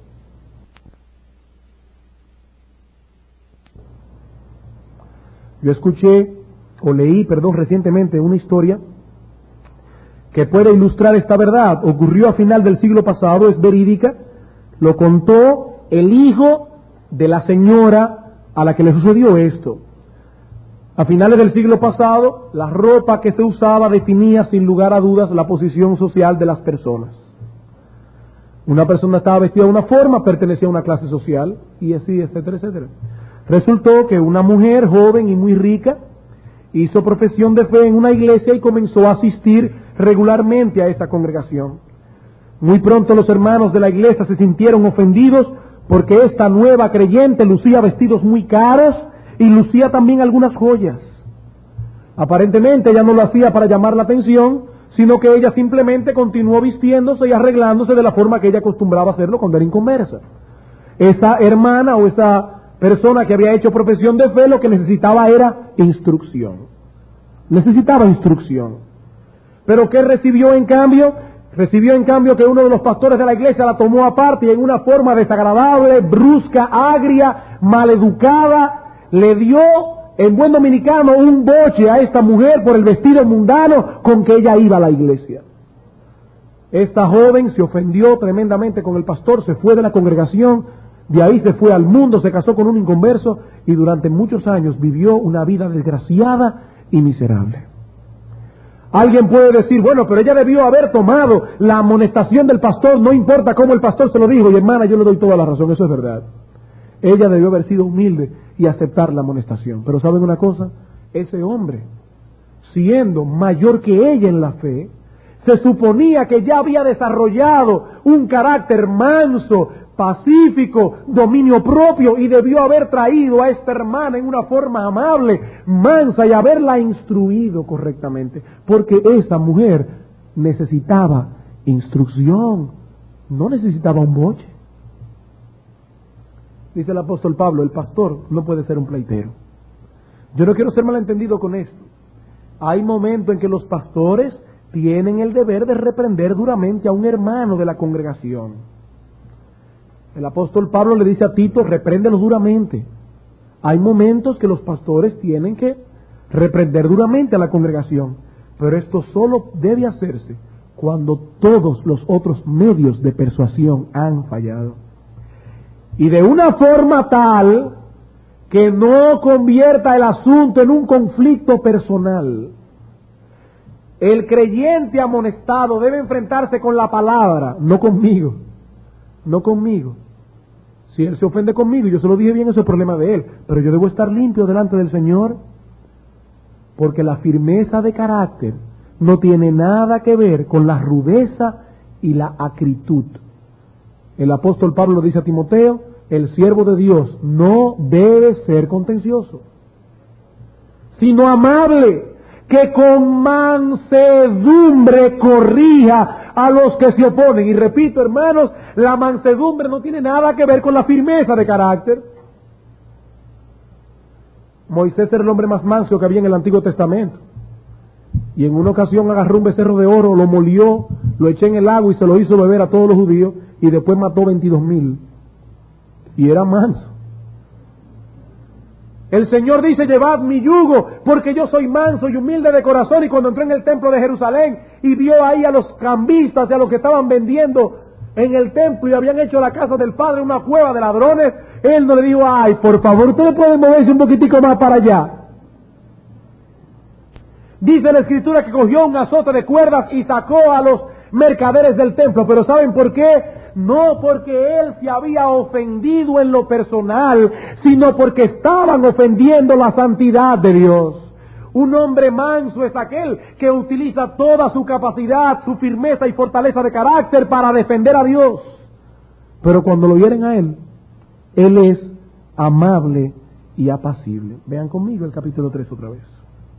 Yo escuché, o leí, perdón, recientemente una historia que puede ilustrar esta verdad. Ocurrió a final del siglo pasado, es verídica. Lo contó el hijo de la señora a la que le sucedió esto. A finales del siglo pasado, la ropa que se usaba definía sin lugar a dudas la posición social de las personas. Una persona estaba vestida de una forma, pertenecía a una clase social, y así, etcétera, etcétera. Resultó que una mujer joven y muy rica hizo profesión de fe en una iglesia y comenzó a asistir regularmente a esa congregación. Muy pronto los hermanos de la iglesia se sintieron ofendidos porque esta nueva creyente lucía vestidos muy caros y lucía también algunas joyas. Aparentemente ella no lo hacía para llamar la atención, sino que ella simplemente continuó vistiéndose y arreglándose de la forma que ella acostumbraba hacerlo cuando era inconversa. Esa hermana o esa persona que había hecho profesión de fe lo que necesitaba era instrucción. Necesitaba instrucción. ¿Pero qué recibió en cambio? Recibió en cambio que uno de los pastores de la iglesia la tomó aparte y en una forma desagradable, brusca, agria, maleducada, le dio, en buen dominicano, un boche a esta mujer por el vestido mundano con que ella iba a la iglesia. Esta joven se ofendió tremendamente con el pastor, se fue de la congregación, de ahí se fue al mundo, se casó con un inconverso y durante muchos años vivió una vida desgraciada y miserable. Alguien puede decir, bueno, pero ella debió haber tomado la amonestación del pastor, no importa cómo el pastor se lo dijo, y hermana, yo le doy toda la razón, eso es verdad. Ella debió haber sido humilde y aceptar la amonestación. Pero ¿saben una cosa? Ese hombre, siendo mayor que ella en la fe, se suponía que ya había desarrollado un carácter manso, pacífico, dominio propio, y debió haber traído a esta hermana en una forma amable, mansa, y haberla instruido correctamente, porque esa mujer necesitaba instrucción, no necesitaba un boche. Dice el apóstol Pablo, el pastor no puede ser un pleitero. Yo no quiero ser malentendido con esto. Hay momentos en que los pastores tienen el deber de reprender duramente a un hermano de la congregación. El apóstol Pablo le dice a Tito, repréndelos duramente. Hay momentos que los pastores tienen que reprender duramente a la congregación, pero esto solo debe hacerse cuando todos los otros medios de persuasión han fallado. Y de una forma tal que no convierta el asunto en un conflicto personal. El creyente amonestado debe enfrentarse con la palabra, no conmigo, no conmigo. Si él se ofende conmigo y yo se lo dije bien, eso es problema de él, pero yo debo estar limpio delante del Señor, porque la firmeza de carácter no tiene nada que ver con la rudeza y la acritud. El apóstol Pablo dice a Timoteo, el siervo de Dios no debe ser contencioso, sino amable, que con mansedumbre corrija a los que se oponen. Y repito, hermanos, la mansedumbre no tiene nada que ver con la firmeza de carácter. Moisés era el hombre más manso que había en el Antiguo Testamento. Y en una ocasión agarró un becerro de oro, lo molió, lo eché en el agua y se lo hizo beber a todos los judíos, y después mató veintidós mil. Y era manso. El Señor dice, llevad mi yugo, porque yo soy manso y humilde de corazón. Y cuando entró en el templo de Jerusalén y vio ahí a los cambistas y a los que estaban vendiendo en el templo y habían hecho la casa del Padre una cueva de ladrones, Él no le dijo, ay, por favor, ustedes pueden moverse un poquitico más para allá. Dice la Escritura que cogió un azote de cuerdas y sacó a los mercaderes del templo. Pero ¿saben por qué? No porque él se había ofendido en lo personal, sino porque estaban ofendiendo la santidad de Dios. Un hombre manso es aquel que utiliza toda su capacidad, su firmeza y fortaleza de carácter para defender a Dios. Pero cuando lo hieren a él, él es amable y apacible. Vean conmigo el capítulo tres otra vez.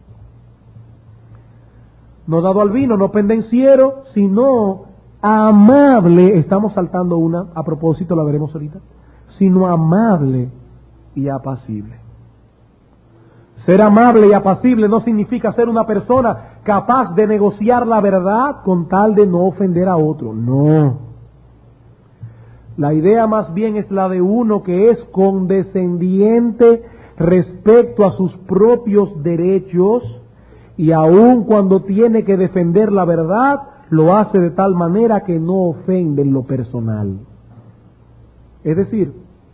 No dado al vino, no pendenciero, sino amable. Estamos saltando una, a propósito, la veremos ahorita. Sino amable y apacible. Ser amable y apacible no significa ser una persona capaz de negociar la verdad con tal de no ofender a otro. No. La idea más bien es la de uno que es condescendiente respecto a sus propios derechos, y aun cuando tiene que defender la verdad, lo hace de tal manera que no ofende en lo personal. Es decir,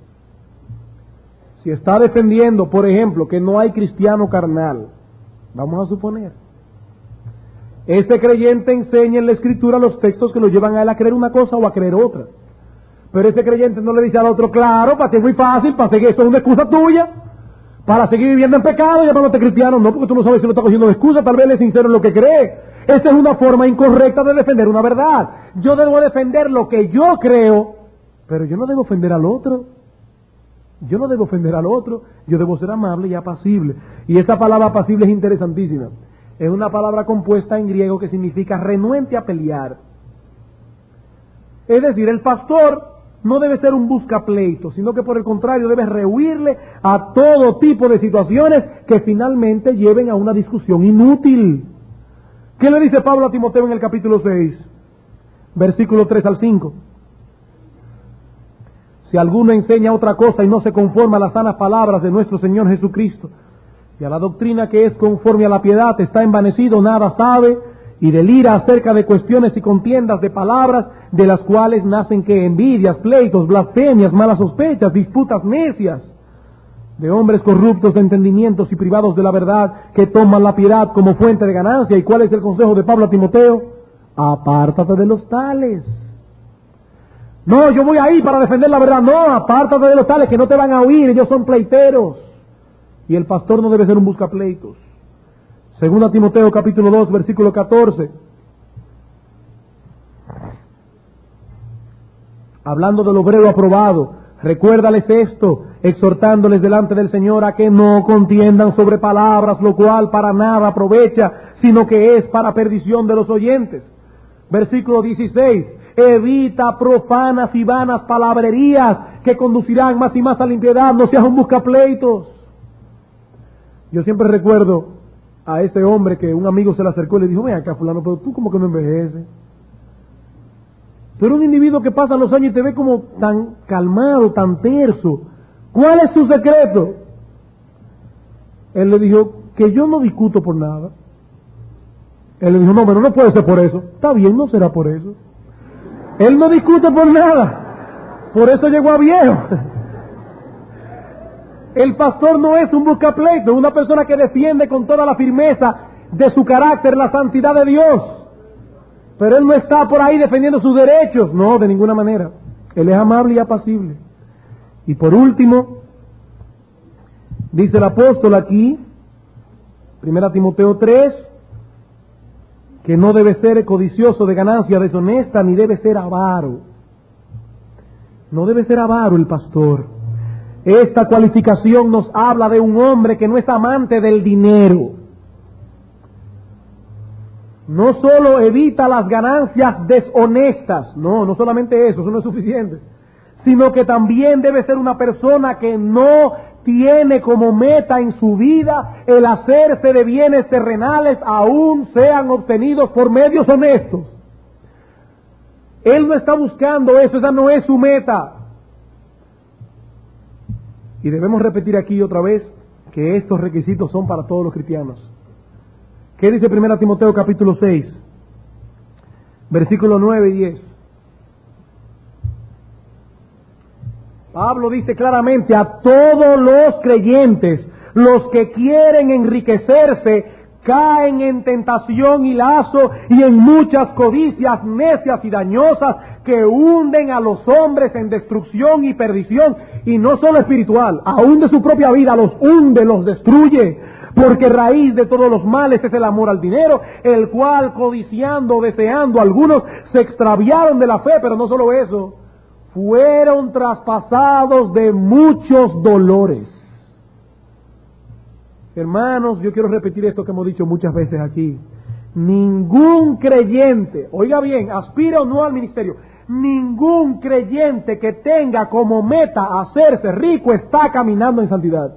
si está defendiendo, por ejemplo, que no hay cristiano carnal, vamos a suponer, ese creyente enseña en la Escritura los textos que lo llevan a él a creer una cosa o a creer otra. Pero ese creyente no le dice al otro, claro, para ti es muy fácil, para seguir, esto es una excusa tuya, para seguir viviendo en pecado y llamándote cristiano. No, porque tú no sabes si lo está cogiendo de excusa, tal vez él es sincero en lo que cree. Esa es una forma incorrecta de defender una verdad. Yo debo defender lo que yo creo, pero yo no debo ofender al otro. Yo no debo ofender al otro, yo debo ser amable y apacible. Y esa palabra apacible es interesantísima. Es una palabra compuesta en griego que significa renuente a pelear. Es decir, el pastor no debe ser un buscapleito, sino que por el contrario debe rehuirle a todo tipo de situaciones que finalmente lleven a una discusión inútil. ¿Qué le dice Pablo a Timoteo en el capítulo seis? Versículo tres al cinco. Si alguno enseña otra cosa y no se conforma a las sanas palabras de nuestro Señor Jesucristo y a la doctrina que es conforme a la piedad, está envanecido, nada sabe y delira acerca de cuestiones y contiendas de palabras, de las cuales nacen que envidias, pleitos, blasfemias, malas sospechas, disputas necias, de hombres corruptos de entendimientos y privados de la verdad, que toman la piedad como fuente de ganancia. ¿Y cuál es el consejo de Pablo a Timoteo? Apártate de los tales. No, yo voy ahí para defender la verdad. No, apártate de los tales que no te van a oír, ellos son pleiteros. Y el pastor no debe ser un buscapleitos. Segunda Timoteo capítulo dos, versículo catorce. Hablando del obrero aprobado, recuérdales esto, exhortándoles delante del Señor a que no contiendan sobre palabras, lo cual para nada aprovecha, sino que es para perdición de los oyentes. Versículo dieciséis. Evita profanas y vanas palabrerías que conducirán más y más a la impiedad. No seas un buscapleitos. Yo siempre recuerdo a ese hombre que un amigo se le acercó y le dijo: ven acá, fulano, pero tú como que no envejeces. Tú eres un individuo que pasa los años y te ve como tan calmado, tan terso. ¿Cuál es tu secreto? Él le dijo: que yo no discuto por nada. Él le dijo: no, pero no puede ser por eso. Está bien, no será por eso. Él no discute por nada. Por eso llegó a viejo. El pastor no es un buscapleito, es una persona que defiende con toda la firmeza de su carácter la santidad de Dios. Pero él no está por ahí defendiendo sus derechos. No, de ninguna manera. Él es amable y apacible. Y por último, dice el apóstol aquí, primera Timoteo tres, que no debe ser codicioso de ganancia deshonesta, ni debe ser avaro. No debe ser avaro el pastor. Esta cualificación nos habla de un hombre que no es amante del dinero. No solo evita las ganancias deshonestas, no, no solamente eso, eso no es suficiente, sino que también debe ser una persona que no tiene como meta en su vida el hacerse de bienes terrenales, aún sean obtenidos por medios honestos. Él no está buscando eso, esa no es su meta. Y debemos repetir aquí otra vez que estos requisitos son para todos los cristianos. ¿Qué dice primera Timoteo capítulo seis? Versículos nueve y diez. Pablo dice claramente a todos los creyentes, los que quieren enriquecerse, caen en tentación y lazo y en muchas codicias necias y dañosas que hunden a los hombres en destrucción y perdición, y no solo espiritual, aún de su propia vida los hunde, los destruye, porque raíz de todos los males es el amor al dinero, el cual codiciando, deseando, algunos se extraviaron de la fe, pero no solo eso, fueron traspasados de muchos dolores. Hermanos, yo quiero repetir esto que hemos dicho muchas veces aquí. Ningún creyente, oiga bien, aspira o no al ministerio, ningún creyente que tenga como meta hacerse rico está caminando en santidad.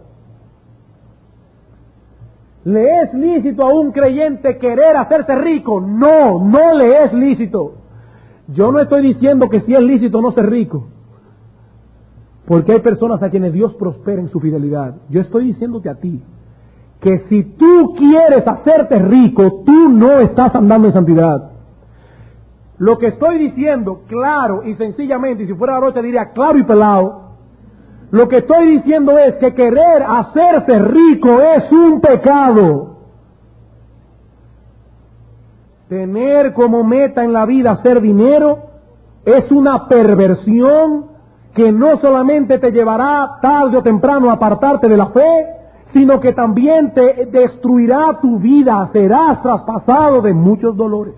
¿Le es lícito a un creyente querer hacerse rico? No, no le es lícito. Yo no estoy diciendo que si es lícito no ser rico, porque hay personas a quienes Dios prospera en su fidelidad. Yo estoy diciéndote a ti que si tú quieres hacerte rico, tú no estás andando en santidad. Lo que estoy diciendo, claro y sencillamente, y si fuera la noche diría claro y pelado, lo que estoy diciendo es que querer hacerse rico es un pecado. Tener como meta en la vida hacer dinero es una perversión que no solamente te llevará tarde o temprano a apartarte de la fe, sino que también te destruirá tu vida, serás traspasado de muchos dolores.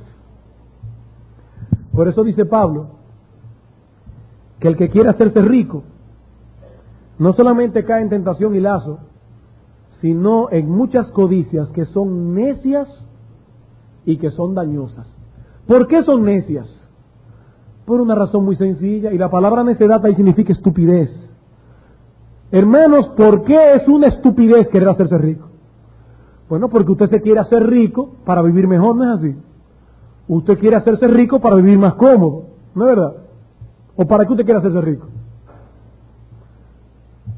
Por eso dice Pablo que el que quiere hacerse rico no solamente cae en tentación y lazo, sino en muchas codicias que son necias y que son dañosas. ¿Por qué son necias? Por una razón muy sencilla, y la palabra necedad ahí significa estupidez. Hermanos, ¿por qué es una estupidez querer hacerse rico? Bueno, porque usted se quiere hacer rico para vivir mejor, ¿no es así? Usted quiere hacerse rico para vivir más cómodo, ¿no es verdad? ¿O para qué usted quiere hacerse rico?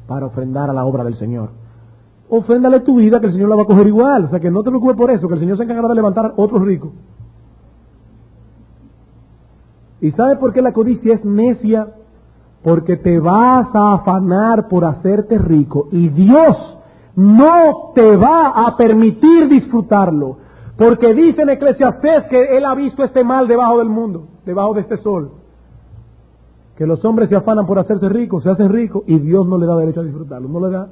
para ofrendar a la obra del Señor. Ofréndale tu vida, que el Señor la va a coger igual. O sea, que no te preocupes por eso, que el Señor se encargará de levantar otros ricos. ¿Y sabes por qué la codicia es necia? Porque te vas a afanar por hacerte rico y Dios no te va a permitir disfrutarlo. Porque dice en Eclesiastés que Él ha visto este mal debajo del mundo, debajo de este sol. Que los hombres se afanan por hacerse ricos, se hacen ricos y Dios no le da derecho a disfrutarlo, no le da.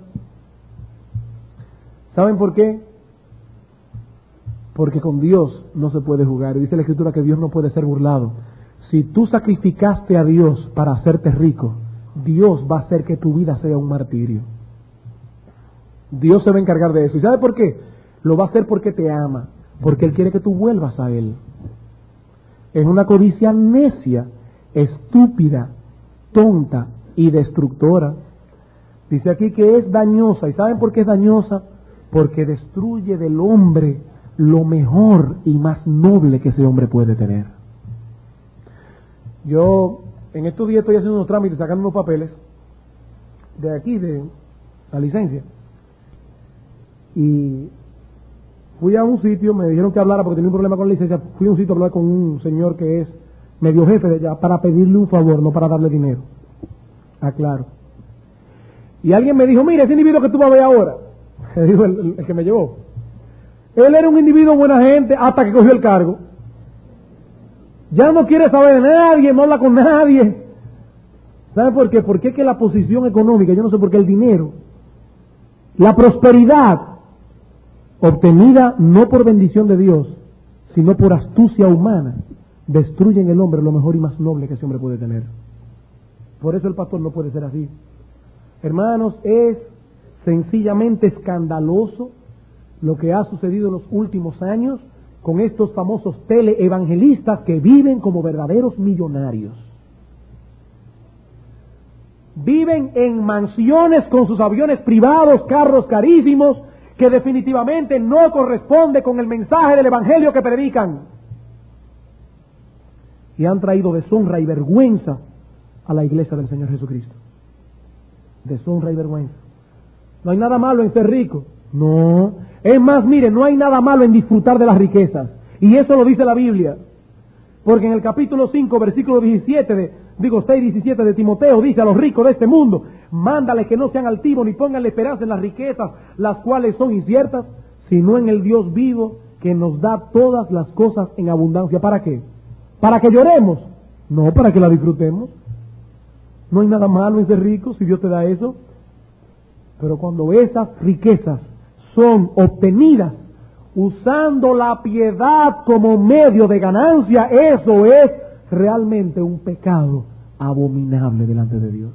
¿Saben por qué? Porque con Dios no se puede jugar. Y dice la Escritura que Dios no puede ser burlado. Si tú sacrificaste a Dios para hacerte rico, Dios va a hacer que tu vida sea un martirio. Dios se va a encargar de eso. ¿Y sabe por qué? Lo va a hacer porque te ama, porque Él quiere que tú vuelvas a Él. Es una codicia necia, estúpida, tonta y destructora. Dice aquí que es dañosa. ¿Y saben por qué es dañosa? Porque destruye del hombre lo mejor y más noble que ese hombre puede tener. Yo en estos días estoy haciendo unos trámites, sacando unos papeles de aquí, de la licencia. Y fui a un sitio, me dijeron que hablara porque tenía un problema con la licencia. Fui a un sitio a hablar con un señor que es medio jefe de allá para pedirle un favor, no para darle dinero. Aclaro. Y alguien me dijo, mira, ese individuo que tú vas a ver ahora, me dijo el, el, el que me llevó, él era un individuo buena gente hasta que cogió el cargo. Ya no quiere saber de nadie, no habla con nadie. ¿Sabe por qué? Porque es que la posición económica, yo no sé por qué el dinero, la prosperidad obtenida no por bendición de Dios, sino por astucia humana, destruye en el hombre lo mejor y más noble que ese hombre puede tener. Por eso el pastor no puede ser así. Hermanos, es sencillamente escandaloso lo que ha sucedido en los últimos años con estos famosos teleevangelistas que viven como verdaderos millonarios. Viven en mansiones con sus aviones privados, carros carísimos, que definitivamente no corresponde con el mensaje del evangelio que predican. Y han traído deshonra y vergüenza a la iglesia del Señor Jesucristo. Deshonra y vergüenza. No hay nada malo en ser rico. No. Es más, mire, no hay nada malo en disfrutar de las riquezas. Y eso lo dice la Biblia. Porque en el capítulo cinco, versículo diecisiete, de, digo seis, diecisiete de Timoteo, dice a los ricos de este mundo, mándale que no sean altivos ni pongan esperanza en las riquezas, las cuales son inciertas, sino en el Dios vivo que nos da todas las cosas en abundancia. ¿Para qué? ¿Para que lloremos? No, para que la disfrutemos. No hay nada malo en ser rico si Dios te da eso. Pero cuando esas riquezas son obtenidas usando la piedad como medio de ganancia, eso es realmente un pecado abominable delante de Dios.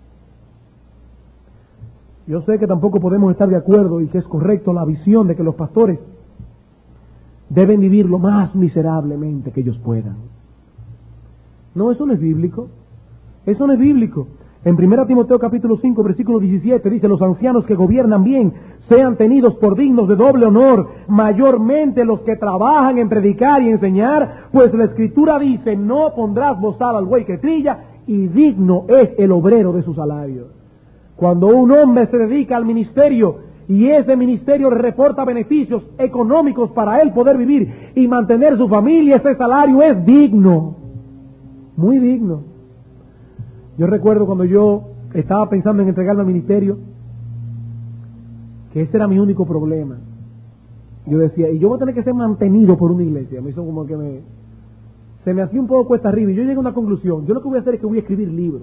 Yo sé que tampoco podemos estar de acuerdo y que es correcto la visión de que los pastores deben vivir lo más miserablemente que ellos puedan. No, eso no es bíblico. Eso no es bíblico. En primera Timoteo capítulo cinco, versículo diecisiete dice, los ancianos que gobiernan bien sean tenidos por dignos de doble honor, mayormente los que trabajan en predicar y enseñar, pues la Escritura dice, no pondrás bozal al buey que trilla, y digno es el obrero de su salario. Cuando un hombre se dedica al ministerio y ese ministerio le reporta beneficios económicos para él poder vivir y mantener su familia, ese salario es digno, muy digno. Yo recuerdo cuando yo estaba pensando en entregarme al ministerio, que ese era mi único problema. Yo decía, y yo voy a tener que ser mantenido por una iglesia. Me hizo como que me... Se me hacía un poco cuesta arriba y yo llegué a una conclusión. Yo lo que voy a hacer es que voy a escribir libros.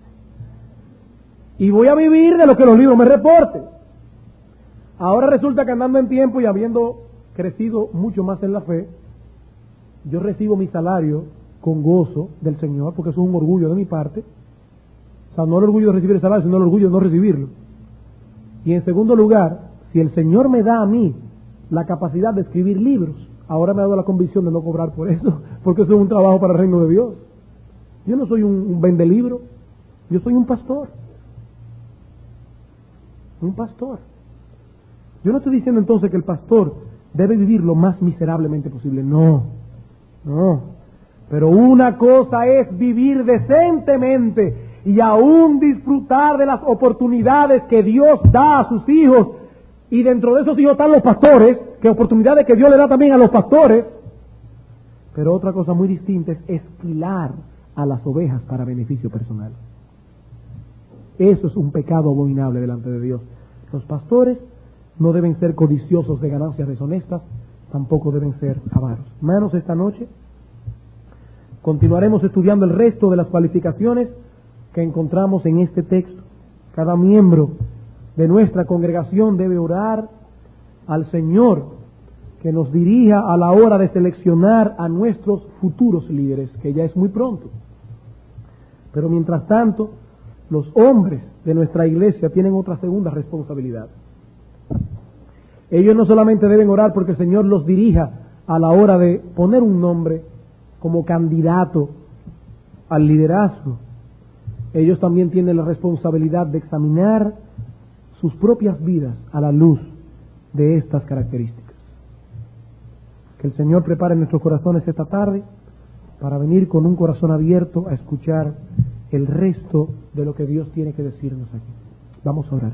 Y voy a vivir de lo que los libros me reporten. Ahora resulta que andando en tiempo y habiendo crecido mucho más en la fe, yo recibo mi salario con gozo del Señor, porque eso es un orgullo de mi parte. O sea, no el orgullo de recibir el salario, sino el orgullo de no recibirlo. Y en segundo lugar, si el Señor me da a mí la capacidad de escribir libros, ahora me ha dado la convicción de no cobrar por eso, porque eso es un trabajo para el reino de Dios. Yo no soy un, un vendelibro, yo soy un pastor. Un pastor. Yo no estoy diciendo entonces que el pastor debe vivir lo más miserablemente posible, no, no. Pero una cosa es vivir decentemente y aún disfrutar de las oportunidades que Dios da a sus hijos, y dentro de esos hijos están los pastores, que oportunidades que Dios le da también a los pastores. Pero otra cosa muy distinta es esquilar a las ovejas para beneficio personal. Eso es un pecado abominable delante de Dios. Los pastores no deben ser codiciosos de ganancias deshonestas, tampoco deben ser avaros. Hermanos, esta noche continuaremos estudiando el resto de las cualificaciones que encontramos en este texto. Cada miembro de nuestra congregación debe orar al Señor que nos dirija a la hora de seleccionar a nuestros futuros líderes, que ya es muy pronto. Pero mientras tanto, los hombres de nuestra iglesia tienen otra segunda responsabilidad. Ellos no solamente deben orar porque el Señor los dirija a la hora de poner un nombre como candidato al liderazgo, ellos también tienen la responsabilidad de examinar sus propias vidas a la luz de estas características. Que el Señor prepare nuestros corazones esta tarde para venir con un corazón abierto a escuchar el resto de lo que Dios tiene que decirnos aquí. Vamos a orar.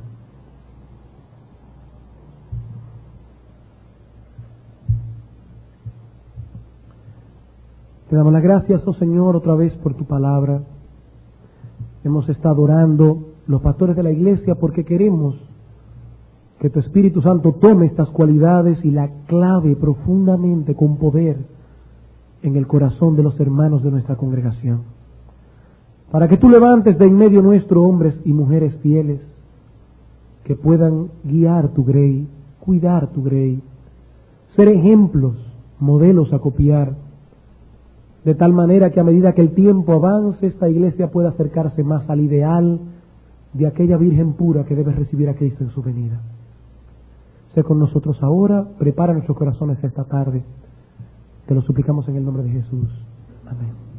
Te damos las gracias, oh Señor, otra vez por tu palabra. Hemos estado orando los pastores de la iglesia porque queremos que tu Espíritu Santo tome estas cualidades y la clave profundamente con poder en el corazón de los hermanos de nuestra congregación. Para que tú levantes de en medio nuestro hombres y mujeres fieles que puedan guiar tu grey, cuidar tu grey, ser ejemplos, modelos a copiar, de tal manera que a medida que el tiempo avance, esta iglesia pueda acercarse más al ideal de aquella Virgen pura que debe recibir a Cristo en su venida. Sé con nosotros ahora, prepara nuestros corazones esta tarde. Te lo suplicamos en el nombre de Jesús. Amén.